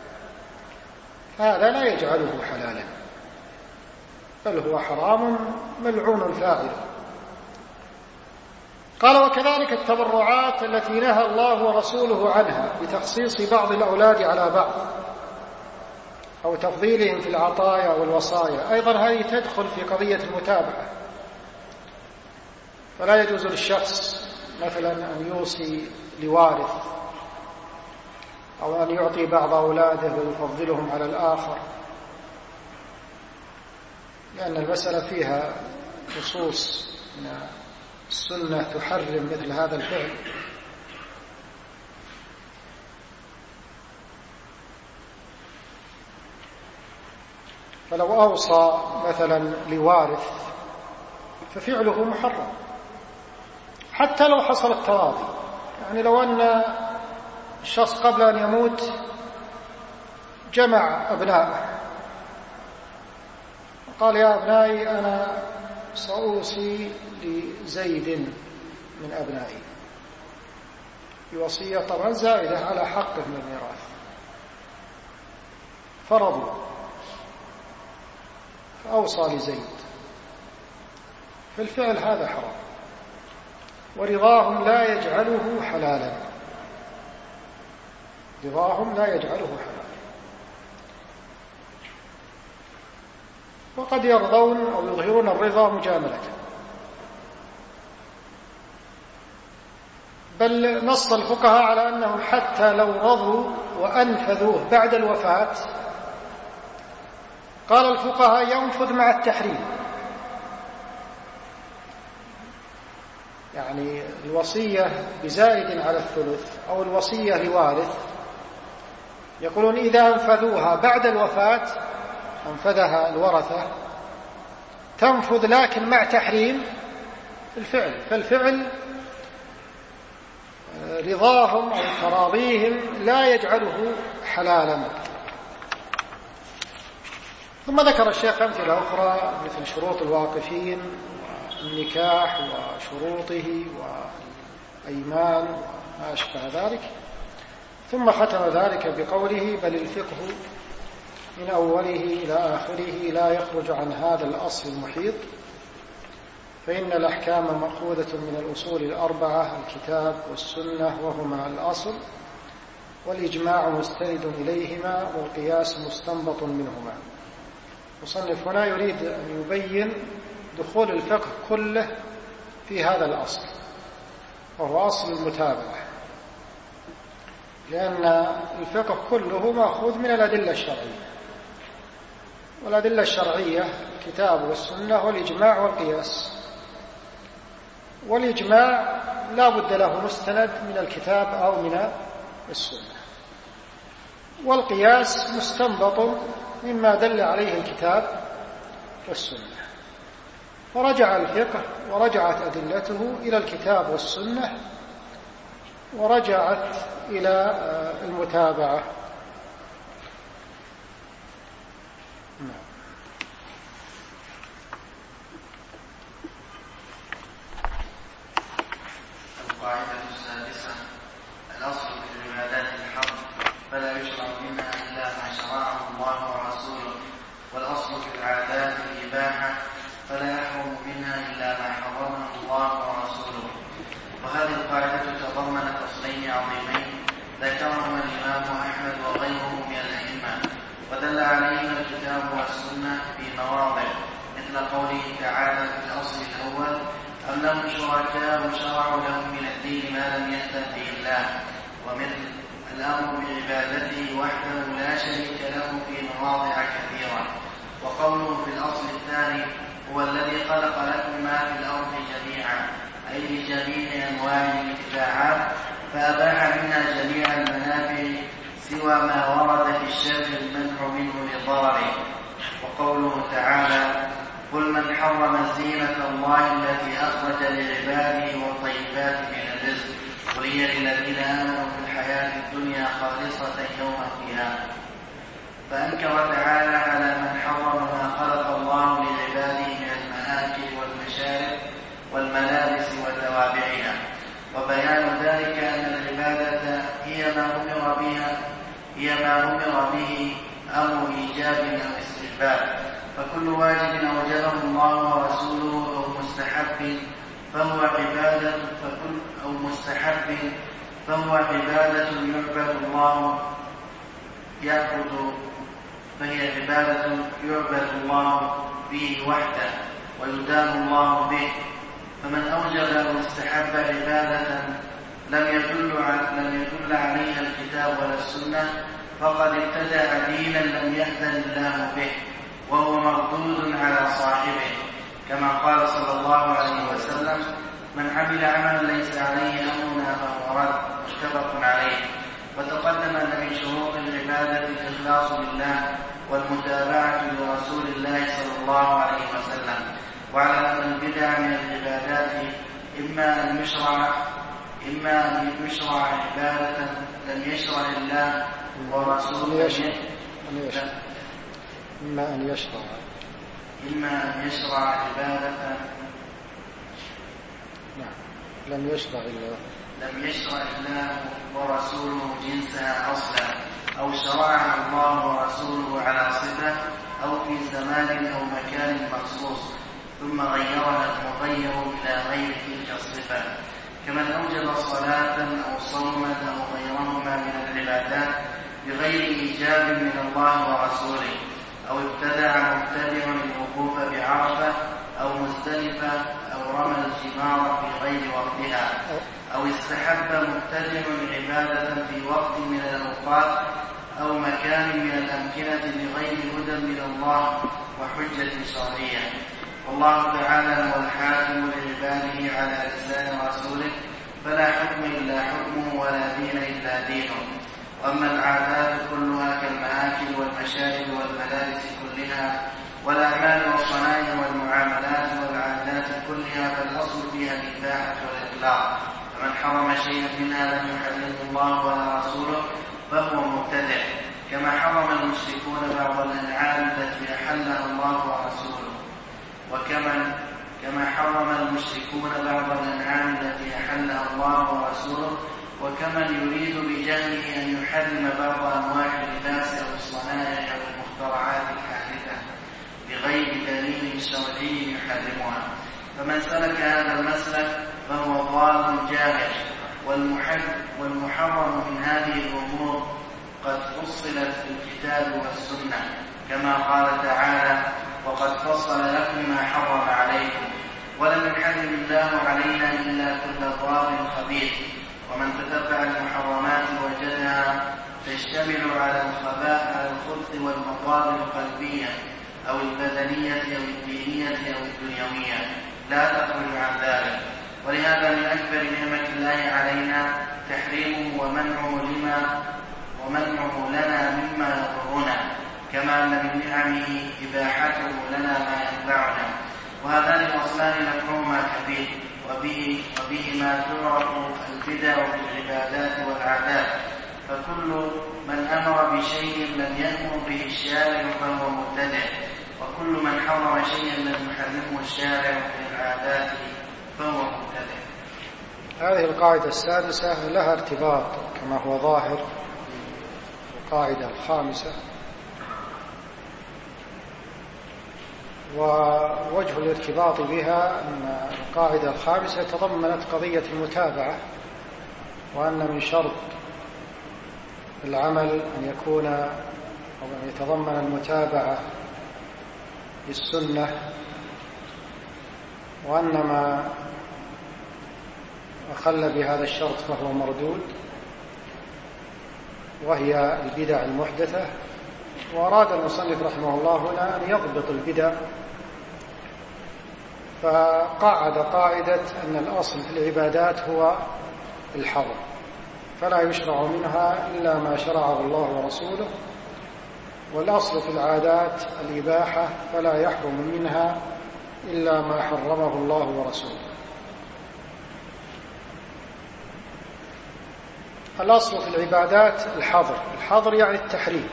هذا لا يجعله حلالا، بل هو حرام ملعون الفاعل. قال: وكذلك التبرعات التي نهى الله ورسوله عنها بتخصيص بعض الأولاد على بعض أو تفضيلهم في العطايا والوصايا، أيضا هذه تدخل في قضية المتابعة. فلا يجوز للشخص مثلا أن يوصي لوارث أو أن يعطي بعض أولاده ويفضلهم على الآخر، لأن المسألة فيها نصوص من السنة تحرم مثل هذا الفعل. فلو أوصى مثلا لوارث ففعله محرم حتى لو حصل التراضي. يعني لو أن الشخص قبل أن يموت جمع أبنائه وقال: يا أبنائي أنا سأوصي لزيد من أبنائي بوصية طبعا زائدة على حقه من الميراث، فرضوا فأوصى لزيد، فالفعل هذا حرام، ورضاهم لا يجعله حلالا، رضاهم لا يجعله حلالا. وقد يرضون أو يظهرون الرضا مجاملة، بل نص الفقهاء على أنهم حتى لو رضوا وأنفذوه بعد الوفاة، قال الفقهاء ينفذ مع التحريم. يعني الوصية بزائد على الثلث أو الوصية لوارث، يقولون إذا أنفذوها بعد الوفاة أنفذها الورثة تنفذ، لكن مع تحريم الفعل، فالفعل رضاهم أو تراضيهم لا يجعله حلالا. ثم ذكر الشيخ أمثلة أخرى مثل شروط الواقفين والنكاح وشروطه والأيمان وما أشبه ذلك، ثم ختم ذلك بقوله: بل الفقه من أوله إلى آخره لا يخرج عن هذا الأصل المحيط، فإن الأحكام مأخوذة من الأصول الأربعة: الكتاب والسنة وهما الأصل، والإجماع مستند إليهما، والقياس مستنبط منهما. المصنف هنا يريد أن يبين دخول الفقه كله في هذا الأصل، وهو أصل المتابعة، لأن الفقه كله مأخوذ من الأدلة الشرعية، والأدلة الشرعية الكتاب والسنة والإجماع والقياس. والإجماع لا بد له مستند من الكتاب أو من السنة، والقياس مستنبط مما دل عليه الكتاب والسنة. فرجع الفقه ورجعت أدلته إلى الكتاب والسنة، ورجعت إلى المتابعة. القاعدة السادسة: الأصل في العبادات الحق، فلا يشرع منها إلا ما شرعه الله ورسوله، والأصل في العادات الإباحة، فلا يحرم منها إلا ما حرمه الله ورسوله. وهذه القاعدة تضمنت أصلين عظيمين ذكرهما الإمام أحمد وغيره من الأئمة، ودل عليهما الكتاب والسنة في مواضع، مثل قوله تعالى في الأصل الأول: أم لهم شركاء شرعوا لهم من الدين ما لم يأذن به الله، ومثل الأمر بعبادته وحده لا شريك له في مواضع كثيرة. وقوله في الأصل الثاني: هو الذي خلق لكم ما في الأرض جميعا، أي لجميع أنواع الانتفاعات، فأباح منها جميع المنافع سوى ما ورد في الشرع المنع منه لضرره. وقوله تعالى: قل من حرم زينة الله التي أخرج لعباده والطيبات من الرزق، قل هي للذين آمنوا في الحياة الدنيا خالصة يوم القيامة. فأنكر تعالى على من حرم ما خلق الله لعباده من المآكل والمشارب والملابس وتوابعها. وبيان ذلك أن العبادة هي ما أمر به أمر إيجاب أو استحباب، فكل واجب أوجبه الله ورسوله أو مستحب فهو عبادة فهي عبادة يعبد الله به وحده ويدان الله به. فمن أوجب أو استحب عبادة لم يدل عليها الكتاب ولا السنة فقد ابتدع دينا لم يأذن الله به، وهو مردود على صاحبه، كما قال صلى الله عليه وسلم: من عمل عملا ليس عليه أمرنا فهو رد، متفق عليه. وتقدم أن من شروط العبادة الإخلاص لله والمتابعة لرسول الله صلى الله عليه وسلم. وعلى أن البدع من العبادات إما أن يشرع عبادة لم يشرع الله ورسوله، إما أن يشرع عبادة لم يشرع الله ورسوله جنسها أصلا، أو شرعها الله ورسوله على صفة أو في زمان أو مكان مخصوص، ثم غيرها المغير إلى غير تلك الصفة، كمن أوجب صلاة أو صوما أو غيرهما من العبادات بغير إيجاب من الله ورسوله، أو ابتدع مبتدع الوقوف بعرفة أو مزدلفة أو رمى الجمار في غير وقتها، أو استحب مبتدع عبادة في وقت من الأوقات أو مكان من الأمكنة بغير هدى من الله وحجة شرعية. والله تعالى هو الحاكم لعباده على لسان رسوله، فلا حكم إلا حكمه ولا دين إلا دينه. وأما العادات كلها كالمآكل والمشارب والملابس كلها والأعمال والصنائع والمعاملات والعادات كلها فالأصل فيها الإباحة والإطلاق، فمن حرم شيئا منها لم يحرمه الله ولا رسوله فهو مبتدع، كما حرم المشركون بعض الأنعام التي أحلها الله ورسوله، كما حرم المشركون بعض الأنعام التي أحلها الله ورسوله، وكمن يريد بجهله أن يحرم بعض أنواع اللباس أو الصنائع أو المخترعات الحادثة بغير دليل شرعي يحرمها. فمن سلك هذا المسلك فهو ضال جاهل. والمحرم من هذه الأمور قد فصلت في الكتاب والسنة، كما قال تعالى: وقد فصل لكم ما حرم عليكم، ولم يحرم الله علينا إلا كل ضار خبيث. ومن تتبع المحرمات وجدها تشتمل على الخبث والمضار القلبية أو البدنية أو الدينية أو الدنيوية لا تخرج عن ذلك. ولهذا من أكبر نعمة الله علينا تحريمه ومنعه لنا مما يضرنا، كما أن من نعمه إباحته لنا ما ينفعنا. وهذان الأصلان مفهوما كبير، وبهما تعرف البدع في العبادات والعادات. فكل من أمر بشيء لم يأمر به الشارع فهو مبتدع، وكل من حرم شيئا لم يحرمه الشارع في العادات فهو مبتدع. هذه القاعدة السادسة لها ارتباط كما هو ظاهر القاعدة الخامسة، ووجه الارتباط بها أن القاعدة الخامسة تضمنت قضية المتابعة، وأن من شرط العمل أن يكون أو أن يتضمن المتابعة بالسنة، وأن ما أخل بهذا الشرط فهو مردود، وهي البدع المحدثة. وأراد المصنف رحمه الله هنا أن يضبط البدع، فقعد قاعدة أن الأصل في العبادات هو الحظر، فلا يشرع منها إلا ما شرعه الله ورسوله، والأصل في العادات الإباحة فلا يحرم منها إلا ما حرمه الله ورسوله. الأصل في العبادات الحظر يعني التحريم،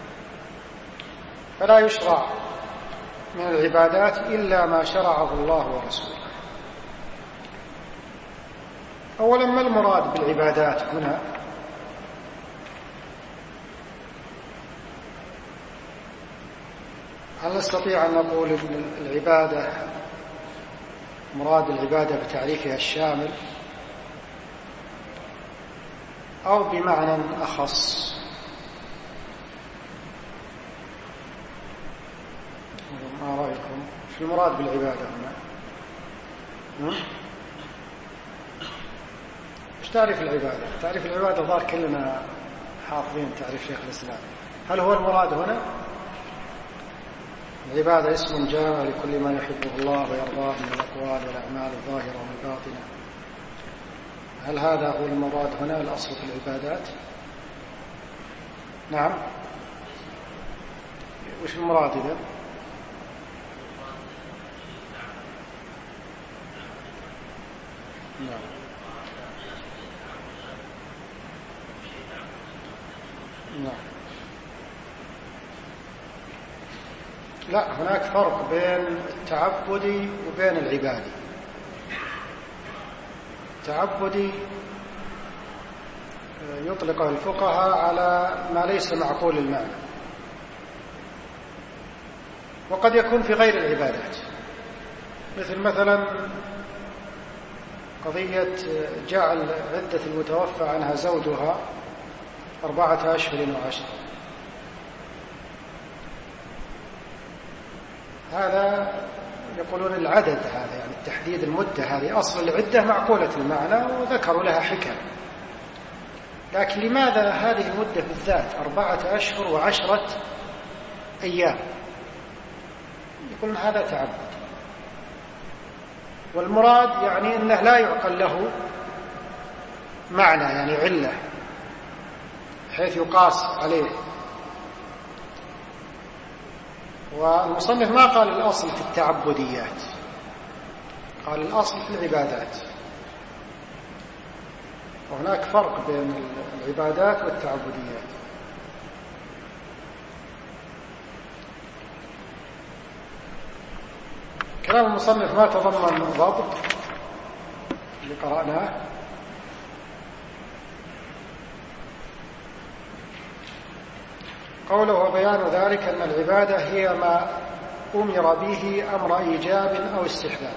فلا يشرع من العبادات إلا ما شرعه الله ورسوله. أولا، ما المراد بالعبادات هنا؟ هل نستطيع أن نقول إن العبادة مراد العبادة بتعريفها الشامل، أو بمعنى أخص؟ ما رأيكم؟ شو المراد بالعبادة هنا؟ ايش تعريف العبادة؟ تعريف العبادة ظهر كلنا حافظين تعريف شيخ الإسلام. هل هو المراد هنا؟ العبادة اسم جامع لكل ما يحبه الله ويرضاه من الأقوال والأعمال الظاهرة والباطنة. هل هذا هو المراد هنا، الأصل في العبادات؟ نعم. وش المراد إذا؟ نعم. نعم. لا، هناك فرق بين التعبدي وبين العبادي. التعبدي يطلقه الفقهاء على ما ليس معقول المعنى، وقد يكون في غير العبادات، مثلا قضية جعل عدة المتوفى عنها زوجها 4 أشهر و10. هذا يقولون العدد هذا يعني التحديد المدة هذه أصل العدة معقولة المعنى، وذكروا لها حكم. لكن لماذا هذه المدة بالذات 4 أشهر و10 أيام؟ يقولون هذا تعبد، والمراد يعني أنه لا يعقل له معنى، يعني علة حيث يقاس عليه. والمصنف ما قال الأصل في التعبديات، قال الأصل في العبادات، وهناك فرق بين العبادات والتعبديات. كلام المصنف ما تضمن ضبط اللي قرأناه، قوله وبيان ذلك أن العبادة هي ما أمر به أمر إيجاب أو استحباب.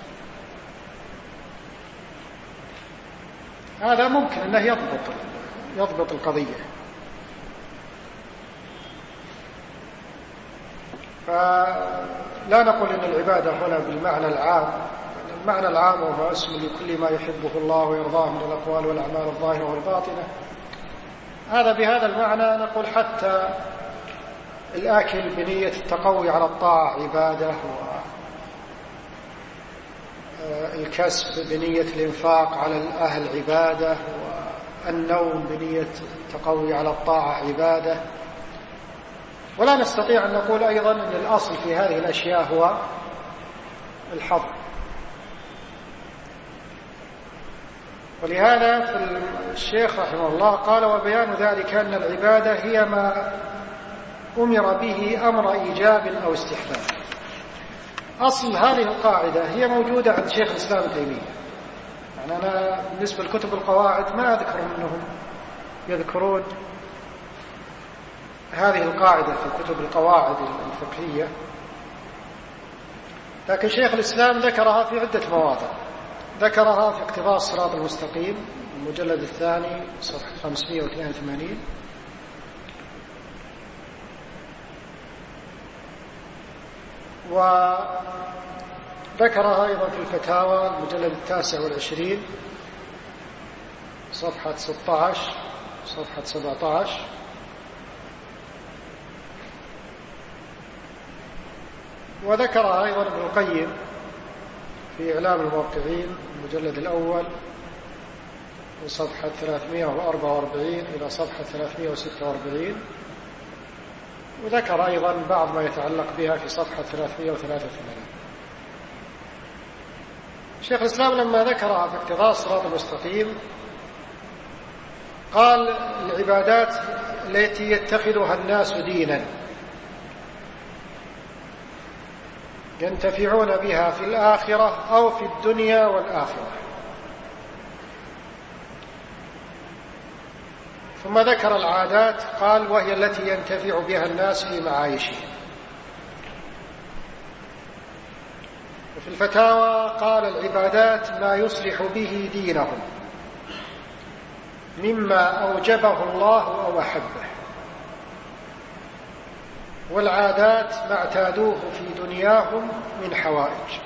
هذا ممكن أنه يضبط القضية. فلا نقول إن العبادة هنا بالمعنى العام. المعنى العام وهو اسم لكل ما يحبه الله ويرضاه من الأقوال والأعمال الظاهرة والباطنة. هذا بهذا المعنى نقول حتى الآكل بنية التقوي على الطاعة عبادة، والكسب بنية الإنفاق على الأهل عبادة، والنوم بنية التقوي على الطاعة عبادة. ولا نستطيع أن نقول أيضا أن الأصل في هذه الأشياء هو الحظر. ولهذا الشيخ رحمه الله قال: وبيان ذلك أن العبادة هي ما أمر به أمر إيجاب أو استحباب. أصل هذه القاعدة هي موجودة عند شيخ الإسلام ابن تيمية. يعني أنا بالنسبة لكتب القواعد ما أذكر أنهم يذكرون هذه القاعدة في كتب القواعد الفقهية، لكن شيخ الإسلام ذكرها في عدة مواضع. ذكرها في اقتضاء الصراط المستقيم المجلد الثاني صفحة 582، وذكرها أيضا في الفتاوى المجلد 29 صفحة 16 صفحة 17، وذكرها أيضا ابن القيم في إعلام الموقعين المجلد الأول من صفحة 344 إلى صفحة 346، وذكر أيضا بعض ما يتعلق بها في صفحة 383. شيخ الإسلام لما ذكرها في اقتضاء الصراط المستقيم قال: العبادات التي يتخذها الناس دينا ينتفعون بها في الآخرة أو في الدنيا والآخرة. ثم ذكر العادات قال: وهي التي ينتفع بها الناس في معايشهم. وفي الفتاوى قال: العبادات ما يصلح به دينهم مما أوجبه الله أو أحبه، والعادات ما اعتادوه في دنياهم من حوائج.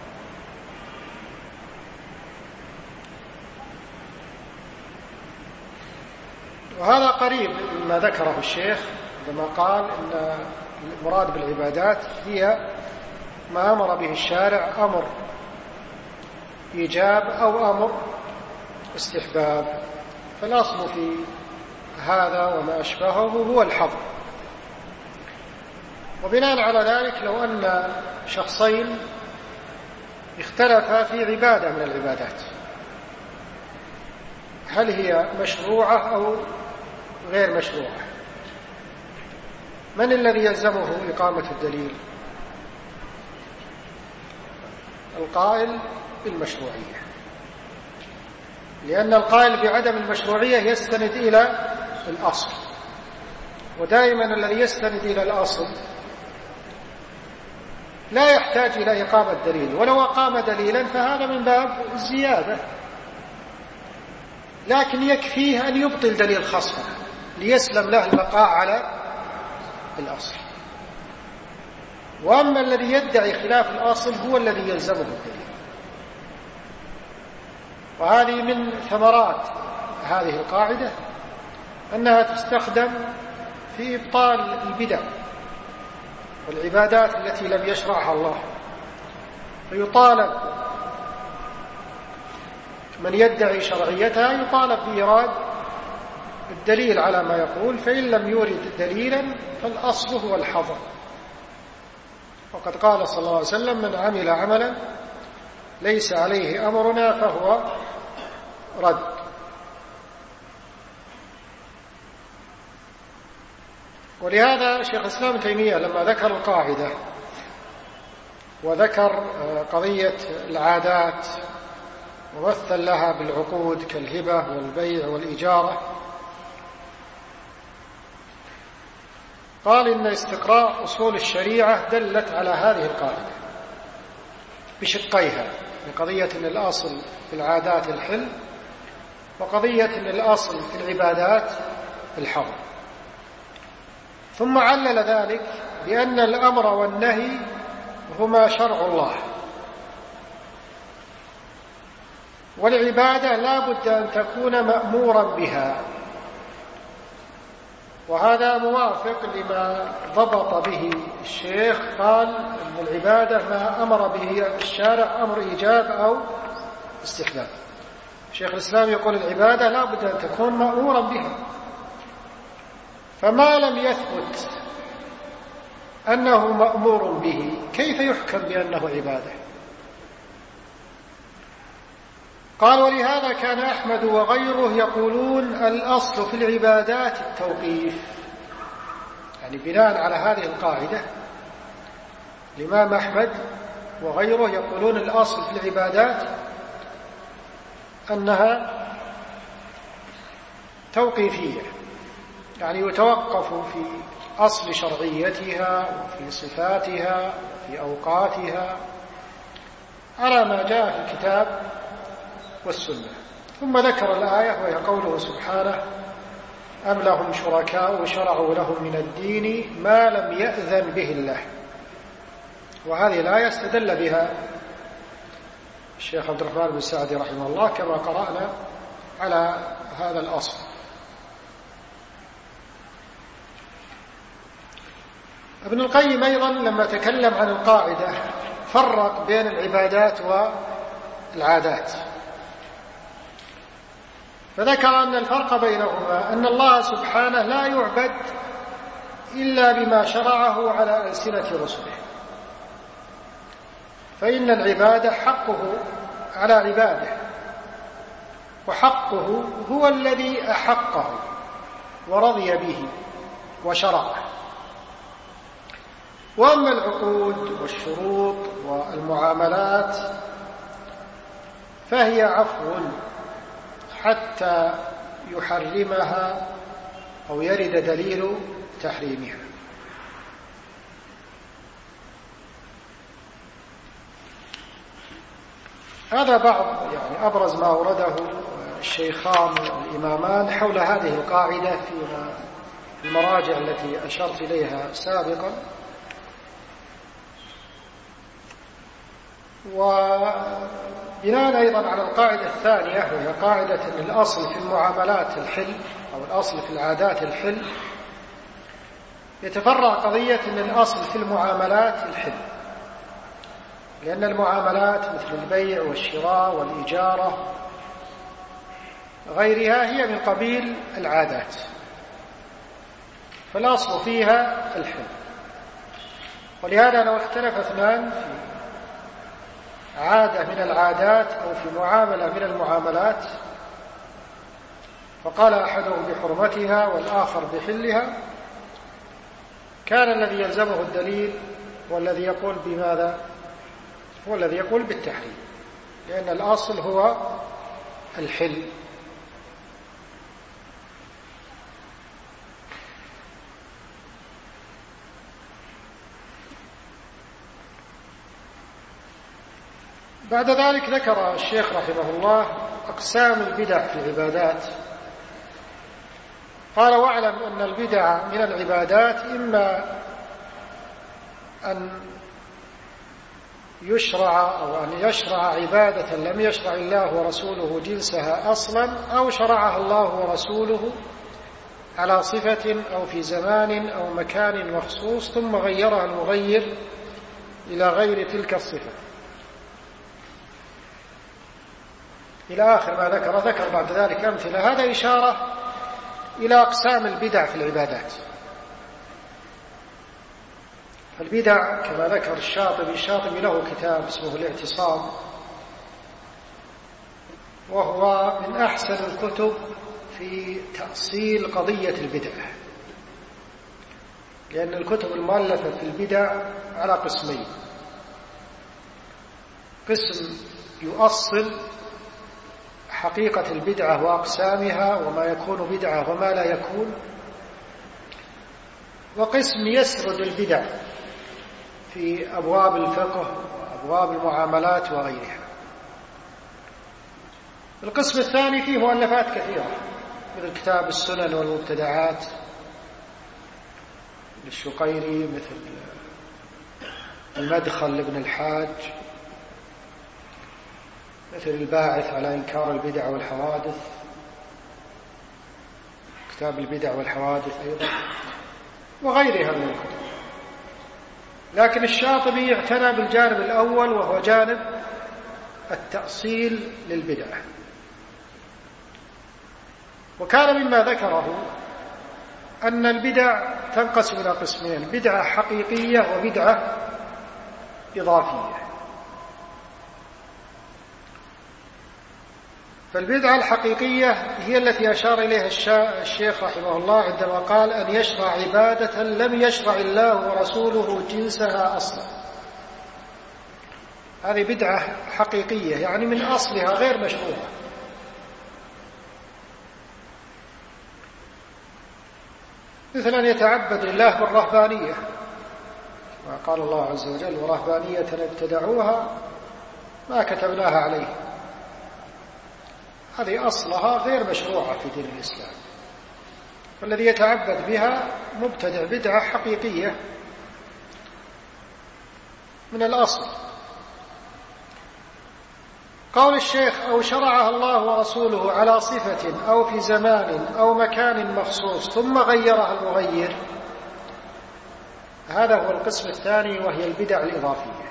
وهذا قريب مما ذكره الشيخ لما قال إن المراد بالعبادات هي ما أمر به الشارع أمر إيجاب أو أمر استحباب. فالأصل في هذا وما أشبهه هو الحظر. وبناء على ذلك لو أن شخصين اختلفا في عبادة من العبادات، هل هي مشروعة أو غير مشروعة؟ من الذي يلزمه إقامة الدليل؟ القائل بالمشروعية، لأن القائل بعدم المشروعية يستند إلى الأصل، ودائما الذي يستند إلى الأصل لا يحتاج إلى إقامة دليل، ولو أقام دليلا فهذا من باب الزيادة، لكن يكفيه أن يبطل دليل خصمه ليسلم له البقاء على الأصل. وأما الذي يدعي خلاف الأصل هو الذي يلزمه الدليل. وهذه من ثمرات هذه القاعدة أنها تستخدم في إبطال البدع والعبادات التي لم يشرعها الله. فيطالب من يدعي شرعيتها يطالب بإيراد الدليل على ما يقول، فإن لم يورد دليلا فالأصل هو الحظر. وقد قال صلى الله عليه وسلم: من عمل عملا ليس عليه أمرنا فهو رد. ولهذا شيخ الإسلام ابن تيمية لما ذكر القاعدة وذكر قضية العادات ومثل لها بالعقود كالهبة والبيع والإجارة، قال إن استقراء أصول الشريعة دلت على هذه القاعدة بشقيها، بقضية أن الأصل في العادات الحل، وقضية أن الأصل في العبادات الحظر. ثم علل ذلك بأن الأمر والنهي هما شرع الله، والعبادة لا بد أن تكون مأمورا بها، وهذا موافق لما ضبط به الشيخ. قال أن العبادة ما أمر به الشارع أمر إيجاب أو استحباب. شيخ الإسلام يقول العبادة لا بد أن تكون مأمورا بها، فما لم يثبت أنه مأمور به كيف يحكم بأنه عبادة؟ قال ولهذا كان أحمد وغيره يقولون الأصل في العبادات التوقيف. يعني بناء على هذه القاعدة الإمام أحمد وغيره يقولون الأصل في العبادات أنها توقيفية، يعني يتوقف في أصل شرعيتها وفي صفاتها وفي أوقاتها على ما جاء في الكتاب والسنة. ثم ذكر الآية وهي قوله سبحانه أم لهم شركاء شرعوا لهم من الدين ما لم يأذن به الله. وهذه الآية استدل بها الشيخ عبد الرحمن بن سعدي رحمه الله كما قرأنا على هذا الأصل. ابن القيم أيضا لما تكلم عن القاعدة فرق بين العبادات والعادات، فذكر أن الفرق بينهما أن الله سبحانه لا يعبد إلا بما شرعه على ألسنة رسله، فإن العبادة حقه على عباده، وحقه هو الذي أحقه ورضي به وشرعه. وأما العقود والشروط والمعاملات فهي عفو حتى يحرمها أو يرد دليل تحريمها. هذا بعض يعني أبرز ما أورده الشيخان الإمامان حول هذه القاعدة في المراجع التي أشرت إليها سابقا. وبناء أيضا على القاعدة الثانية وهي قاعدة أن الأصل في المعاملات الحل أو الأصل في العادات الحل، يتفرع قضية أن الأصل في المعاملات الحل، لأن المعاملات مثل البيع والشراء والإجارة غيرها هي من قبيل العادات، فالأصل فيها الحل. ولهذا لو اختلف اثنان في عادة من العادات أو في معاملة من المعاملات فقال أحدهم بحرمتها والآخر بحلها، كان الذي يلزمه الدليل والذي يقول بماذا؟ هو الذي يقول بالتحريم، لأن الأصل هو الحل. بعد ذلك ذكر الشيخ رحمه الله أقسام البدع في العبادات. قال واعلم أن البدع من العبادات إما أن يشرع أو أن يشرع عبادة لم يشرع الله ورسوله جنسها أصلا، أو شرعها الله ورسوله على صفة أو في زمان أو مكان مخصوص ثم غيرها المغير إلى غير تلك الصفة، إلى آخر ما ذكر بعد ذلك أمثلة. هذا إشارة إلى أقسام البدع في العبادات. فالبدع كما ذكر الشاطبي له كتاب اسمه الاعتصام، وهو من أحسن الكتب في تأصيل قضية البدع، لأن الكتب المؤلفة في البدع على قسمين: قسم يؤصل حقيقة البدعة وأقسامها وما يكون بدعة وما لا يكون، وقسم يسرد البدع في أبواب الفقه وأبواب المعاملات وغيرها. القسم الثاني فيه مؤلفات كثيرة مثل كتاب السنن والمبتدعات للشقيري، مثل المدخل لابن الحاج، مثل الباعث على إنكار البدع والحوادث، كتاب البدع والحوادث أيضا، وغيرها من الكتب. لكن الشاطبي اعتنى بالجانب الأول، وهو جانب التأصيل للبدع. وكان مما ذكره أن البدع تنقسم إلى قسمين: بدعة حقيقية وبدعة إضافية. فالبدعة الحقيقية هي التي أشار إليها الشيخ رحمه الله عندما قال: أن يشرع عبادة لم يشرع الله ورسوله جنسها أصلا. هذه بدعة حقيقية، يعني من أصلها غير مشروعة. مثل أن يتعبد لله بالرهبانية، ما قال الله عز وجل: ورهبانية ابتدعوها ما كتبناها عليه. هذه أصلها غير مشروعة في دين الإسلام، والذي يتعبد بها مبتدع بدعة حقيقية من الأصل. قول الشيخ: أو شرعها الله ورسوله على صفة أو في زمان أو مكان مخصوص ثم غيرها المغير، هذا هو القسم الثاني، وهي البدع الإضافية.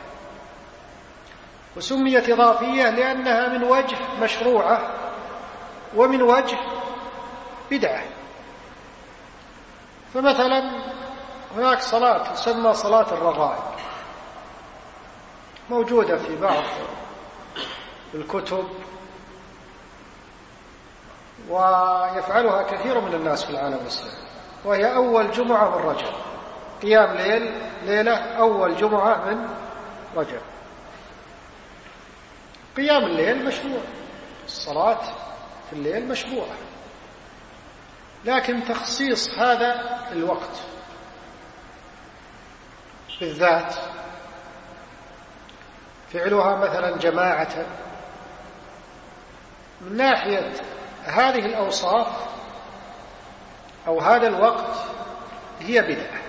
وسميت إضافية لأنها من وجه مشروعة ومن وجه بدعة. فمثلا هناك صلاة تسمى صلاة الرغائب، موجودة في بعض الكتب، ويفعلها كثير من الناس في العالم الإسلامي، وهي أول جمعة من رجب، قيام ليلة أول جمعة من رجب. قيام الليل مشروع، الصلاة في الليل مشروعة، لكن تخصيص هذا الوقت بالذات، فعلها مثلا جماعة، من ناحية هذه الأوصاف أو هذا الوقت هي بدعة.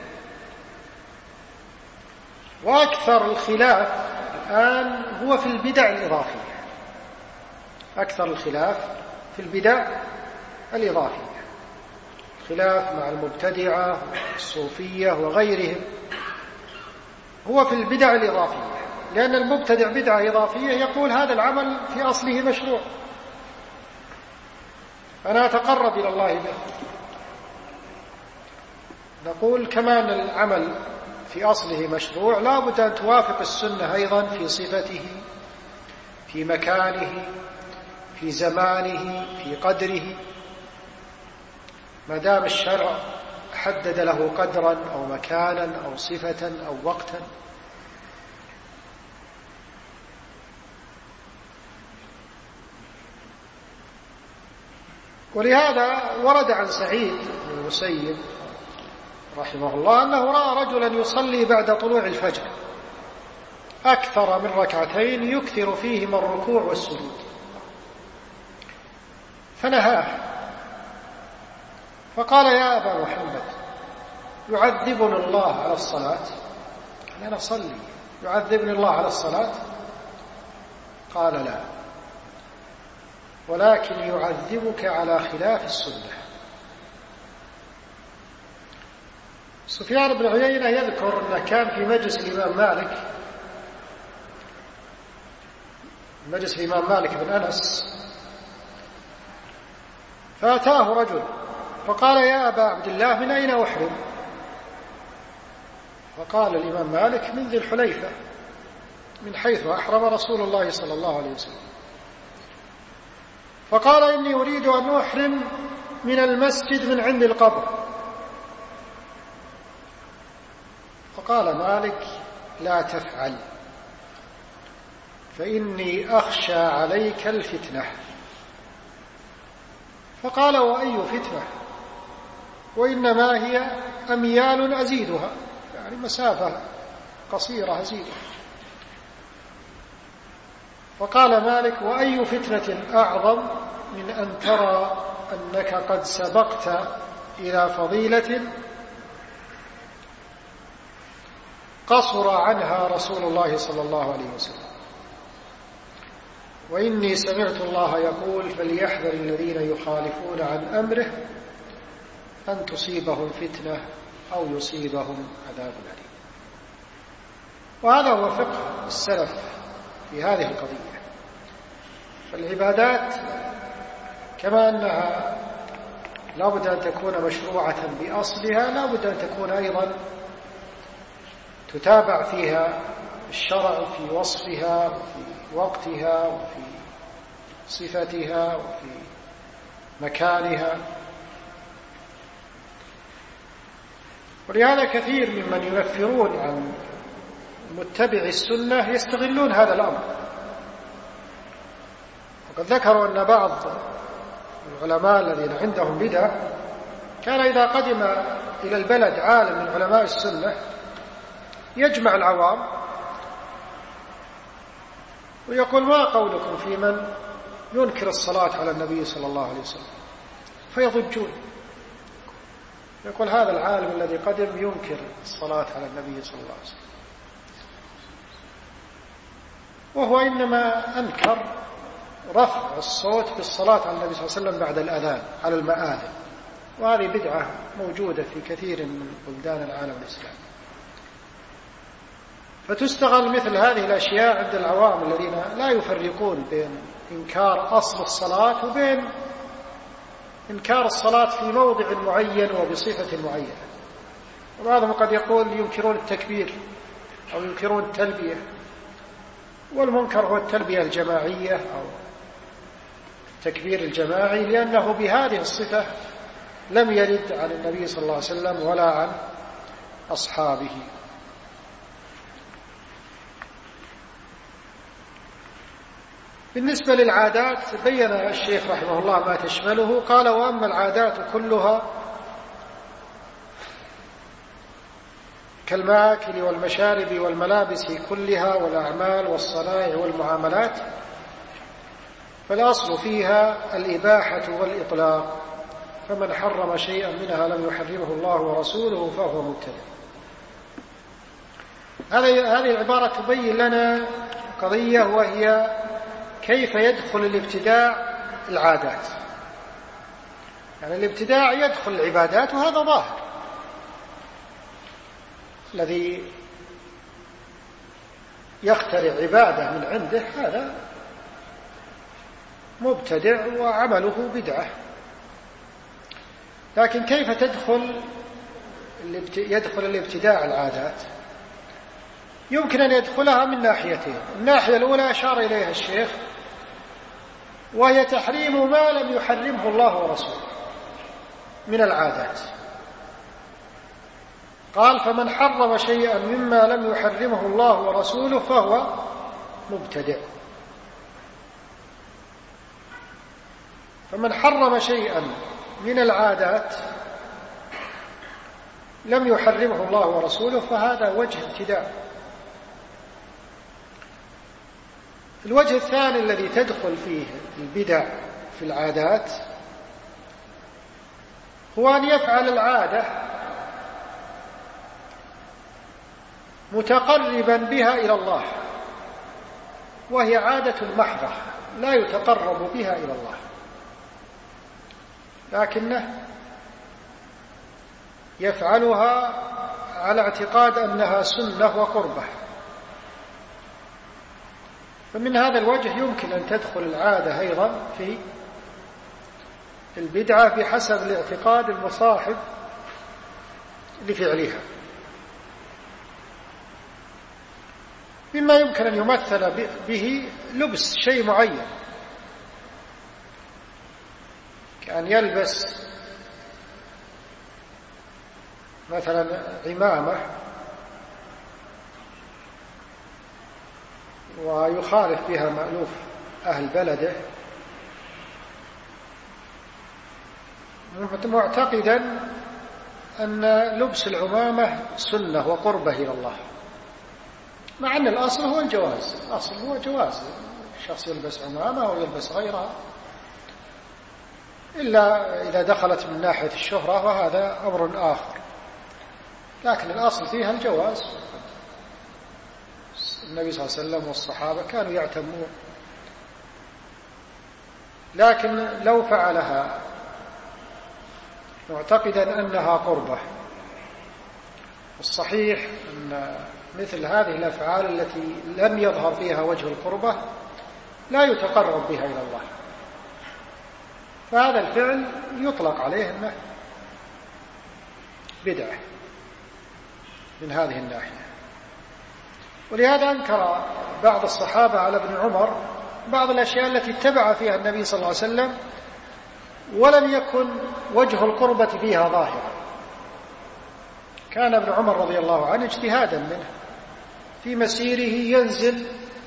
وأكثر الخلاف الآن هو في البدع الإضافية، أكثر الخلاف في البدع الإضافية، خلاف مع المبتدعة والصوفية وغيرهم هو في البدع الإضافية، لأن المبتدع بدعة إضافية يقول هذا العمل في أصله مشروع، أنا أتقرب إلى الله به. نقول كما أن العمل في أصله مشروع، لا بد أن توافق السنة أيضا في صفته، في مكانه، في زمانه، في قدره. ما دام الشرع حدد له قدرا أو مكانا أو صفة أو وقتا. ولهذا ورد عن سعيد بن المسيب رحمه الله أنه رأى رجلا يصلي بعد طلوع الفجر أكثر من ركعتين يكثر فيهما الركوع والسجود، فنهاه فقال: يا أبا محمد، يعذبني الله على الصلاة؟ أنا أصلي، يعذبني الله على الصلاة؟ قال: لا، ولكن يعذبك على خلاف السنة. سفيان بن عيينة يذكر أنه كان في مجلس الإمام مالك، مجلس الإمام مالك بن أنس، فأتاه رجل فقال: يا أبا عبد الله، من أين أحرم؟ فقال الإمام مالك: من ذي الحليفة، من حيث أحرم رسول الله صلى الله عليه وسلم. فقال: إني أريد أن أحرم من المسجد من عند القبر. فقال مالك: لا تفعل، فإني أخشى عليك الفتنة. فقال: وأي فتنة؟ وإنما هي أميال أزيدها، يعني مسافة قصيرة أزيدها. فقال مالك: وأي فتنة أعظم من أن ترى أنك قد سبقت إلى فضيلة قصر عنها رسول الله صلى الله عليه وسلم. وإني سمعت الله يقول فليحذر الذين يخالفون عن أمره أن تصيبهم فتنة أو يصيبهم عذاب أليم. وهذا هو فقه السلف في هذه القضية. فالعبادات كما أنها لا بد أن تكون مشروعة بأصلها، لا بد أن تكون أيضا تتابع فيها الشرع في وصفها وفي وقتها وفي صفتها وفي مكانها. ولهذا كثير ممن ينفرون عن متبع السنة يستغلون هذا الأمر. وقد ذكروا أن بعض العلماء الذين عندهم بدع كان إذا قدم إلى البلد عالم من علماء السنة يجمع العوام ويقول ما قولكم في من ينكر الصلاة على النبي صلى الله عليه وسلم؟ فيضجون. يقول هذا العالم الذي قدم ينكر الصلاة على النبي صلى الله عليه وسلم، وهو إنما أنكر رفع الصوت بالصلاة على النبي صلى الله عليه وسلم بعد الأذان على المآذن، وهذه بدعة موجودة في كثير من بلدان العالم الإسلامي. فتستغل مثل هذه الأشياء عند العوام الذين لا يفرقون بين إنكار أصل الصلاة وبين إنكار الصلاة في موضع معين وبصفة معينة. وبعضهم قد يقول ينكرون التكبير أو ينكرون التلبية، والمنكر هو التلبية الجماعية أو التكبير الجماعي، لأنه بهذه الصفة لم يرد عن النبي صلى الله عليه وسلم ولا عن أصحابه. بالنسبة للعادات بين الشيخ رحمه الله ما تشمله. قال وأما العادات كلها كالمآكل والمشارب والملابس كلها والأعمال والصنائع والمعاملات فالأصل فيها الإباحة والإطلاق، فمن حرم شيئا منها لم يحرمه الله ورسوله فهو مبتدع. هذه العبارة تبين لنا قضية، وهي كيف يدخل الابتداع العادات. يعني الابتداع يدخل العبادات، وهذا ظاهر. الذي يخترع عبادة من عنده هذا مبتدع وعمله بدعة. لكن كيف يدخل الابتداع العادات؟ يمكن أن يدخلها من ناحيتين. الناحية الأولى أشار إليها الشيخ، وهي تحريم ما لم يحرمه الله ورسوله من العادات. قال فمن حرم شيئا مما لم يحرمه الله ورسوله فهو مبتدع. فمن حرم شيئا من العادات لم يحرمه الله ورسوله فهذا وجه ابتداع. الوجه الثاني الذي تدخل فيه البدع في العادات هو أن يفعل العادة متقربا بها إلى الله، وهي عادة محضة لا يتقرب بها إلى الله، لكنه يفعلها على اعتقاد أنها سنة وقربة. فمن هذا الوجه يمكن أن تدخل العادة أيضا في البدعة بحسب الاعتقاد المصاحب لفعلها. مما يمكن أن يمثل به لبس شيء معين، كأن يلبس مثلا عمامة ويخالف بها مألوف أهل بلده، معتقدا أن لبس العمامة سنة وقربة إلى الله، مع أن الأصل هو الجواز. الأصل هو جواز الشخص يلبس عمامة أو يلبس غيرها، إلا إذا دخلت من ناحية الشهرة وهذا أمر آخر، لكن الأصل فيها الجواز. النبي صلى الله عليه وسلم والصحابة كانوا يعتمون، لكن لو فعلها معتقدا أنها قربة، الصحيح أن مثل هذه الأفعال التي لم يظهر فيها وجه القربة لا يتقرب بها إلى الله، فهذا الفعل يطلق عليه أنه بدعة من هذه الناحية. ولهذا أنكر بعض الصحابة على ابن عمر بعض الأشياء التي اتبع فيها النبي صلى الله عليه وسلم ولم يكن وجه القربة فيها ظاهرا. كان ابن عمر رضي الله عنه اجتهادا منه في مسيره ينزل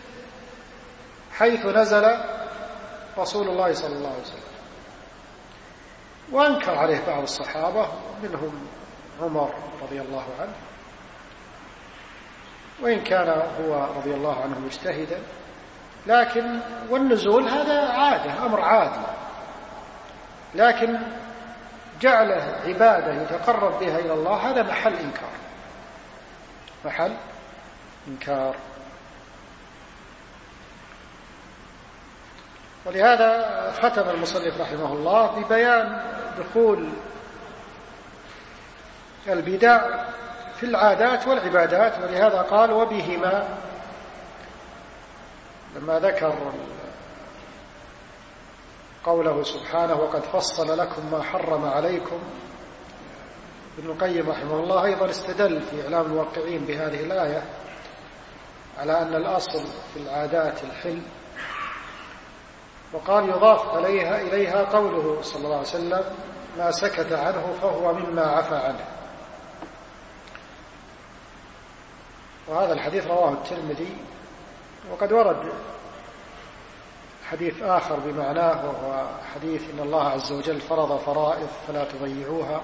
حيث نزل رسول الله صلى الله عليه وسلم، وأنكر عليه بعض الصحابة منهم عمر رضي الله عنه، وإن كان هو رضي الله عنه مجتهدا، لكن والنزول هذا عادة، أمر عادي، لكن جعله عبادة يتقرب بها إلى الله هذا محل إنكار، محل إنكار. ولهذا ختم المصنف رحمه الله ببيان دخول البدع في العادات والعبادات، ولهذا قال وبهما، لما ذكر قوله سبحانه وقد فصل لكم ما حرم عليكم. ابن القيم رحمه الله أيضا استدل في إعلام الواقعين بهذه الآية على أن الأصل في العادات الحل، وقال يضاف إليها قوله صلى الله عليه وسلم ما سكت عنه فهو مما عفى عنه. وهذا الحديث رواه الترمذي، وقد ورد حديث آخر بمعناه، وهو حديث إن الله عز وجل فرض فرائض فلا تضيعوها،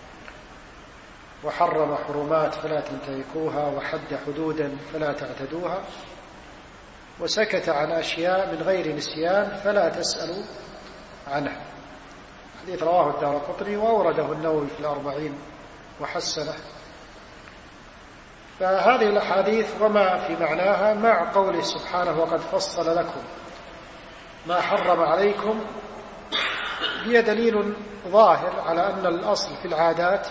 وحرم حرمات فلا تنتهكوها، وحد حدودا فلا تعتدوها، وسكت عن أشياء من غير نسيان فلا تسألوا عنها. حديث رواه الدارقطني وأورده النووي في الأربعين وحسنه. فهذه الأحاديث وما في معناها مع قوله سبحانه وقد فصل لكم ما حرم عليكم هي دليل ظاهر على أن الأصل في العادات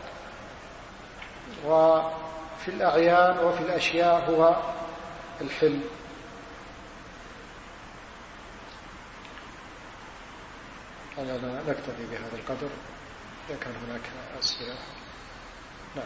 وفي الأعيان وفي الأشياء هو الحل. أنا نكتفي بهذا القدر، إذا كان هناك أسئلة. نعم.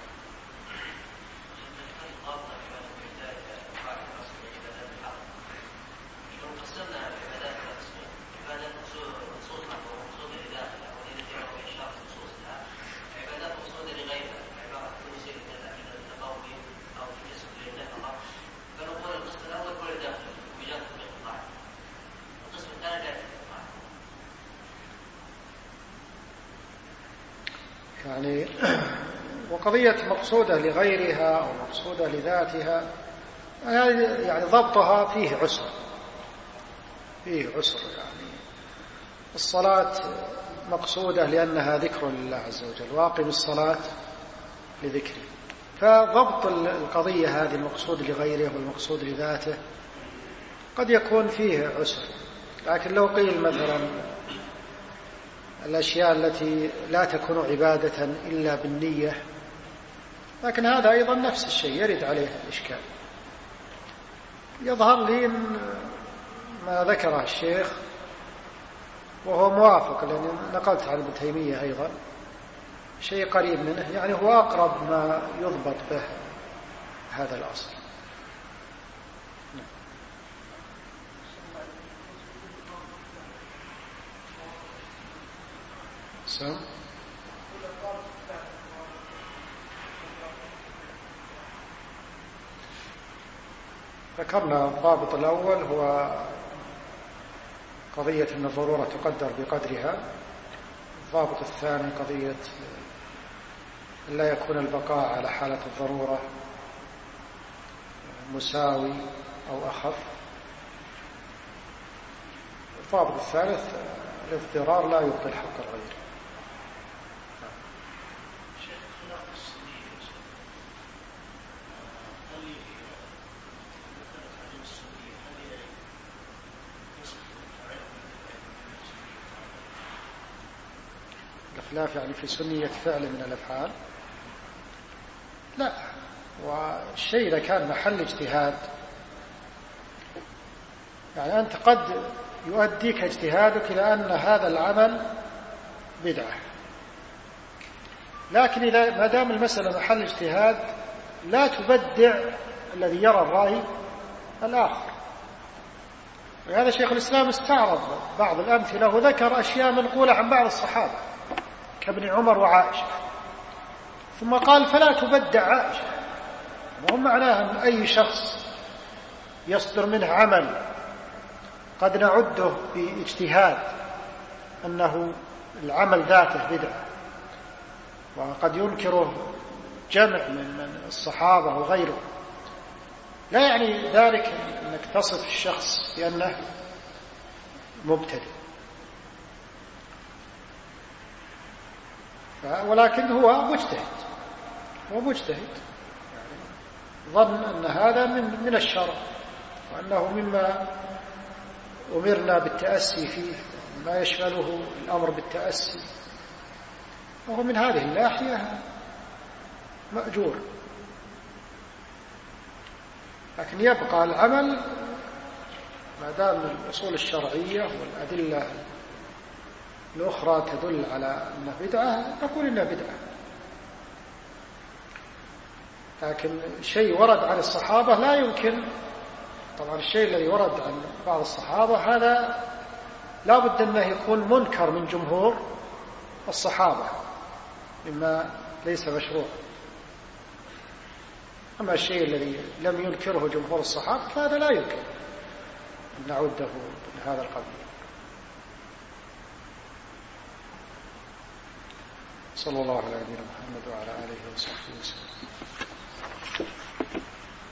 يعني وقضية مقصودة لغيرها أو مقصودة لذاتها يعني ضبطها فيه عسر، يعني الصلاة مقصودة لأنها ذكر لله عز وجل، واقم الصلاة لذكره، فضبط القضية هذه المقصود لغيره والمقصود لذاته قد يكون فيه عسر. لكن لو قيل مثلا الأشياء التي لا تكون عبادة إلا بالنية، لكن هذا أيضا نفس الشيء يرد عليه الإشكال. يظهر لي ما ذكره الشيخ وهو موافق، لأني نقلت عن ابن تيمية أيضا شيء قريب منه، يعني هو أقرب ما يضبط به هذا الأصل. ذكرنا الضابط الأول هو قضية أن الضرورة تقدر بقدرها. الضابط الثاني قضية لا يكون البقاء على حالة الضرورة مساوي أو أخف. الضابط الثالث الاضطرار لا يبطل حق الغير. خلاف يعني في سنية فعل من الأفعال، لا. والشيء إذا كان محل اجتهاد، يعني أنت قد يؤديك اجتهادك إلى أن هذا العمل بدعة، لكن إذا ما دام المسألة محل اجتهاد لا تبدع الذي يرى الرأي الآخر. وهذا شيخ الإسلام استعرض بعض الأمثلة وذكر أشياء منقولة عن بعض الصحابة كابن عمر وعائشة، ثم قال فلا تبدع عائشة. وهم معناه أن أي شخص يصدر منه عمل قد نعده باجتهاد أنه العمل ذاته بدعة، وقد ينكره جمع من الصحابة وغيره، لا يعني ذلك أنك تصف الشخص بأنه مبتدع، ولكن هو مجتهد يعني ظن أن هذا من الشرع، وأنه مما أمرنا بالتأسي فيه، ما يشمله الأمر بالتأسي، وهو من هذه الناحية مأجور. لكن يبقى العمل ما دام الأصول الشرعية والأدلة الأخرى تدل على أنه بدعة نقول إنها بدعة. لكن شيء ورد عن الصحابة لا يمكن، طبعا الشيء الذي ورد عن بعض الصحابة هذا لا بد أنه يكون منكر من جمهور الصحابة مما ليس مشروع. أما الشيء الذي لم ينكره جمهور الصحابة فهذا لا يمكن أن نعده من هذا القبيل. صلى الله على نبينا محمد وعلى آله وصحبه وسلم.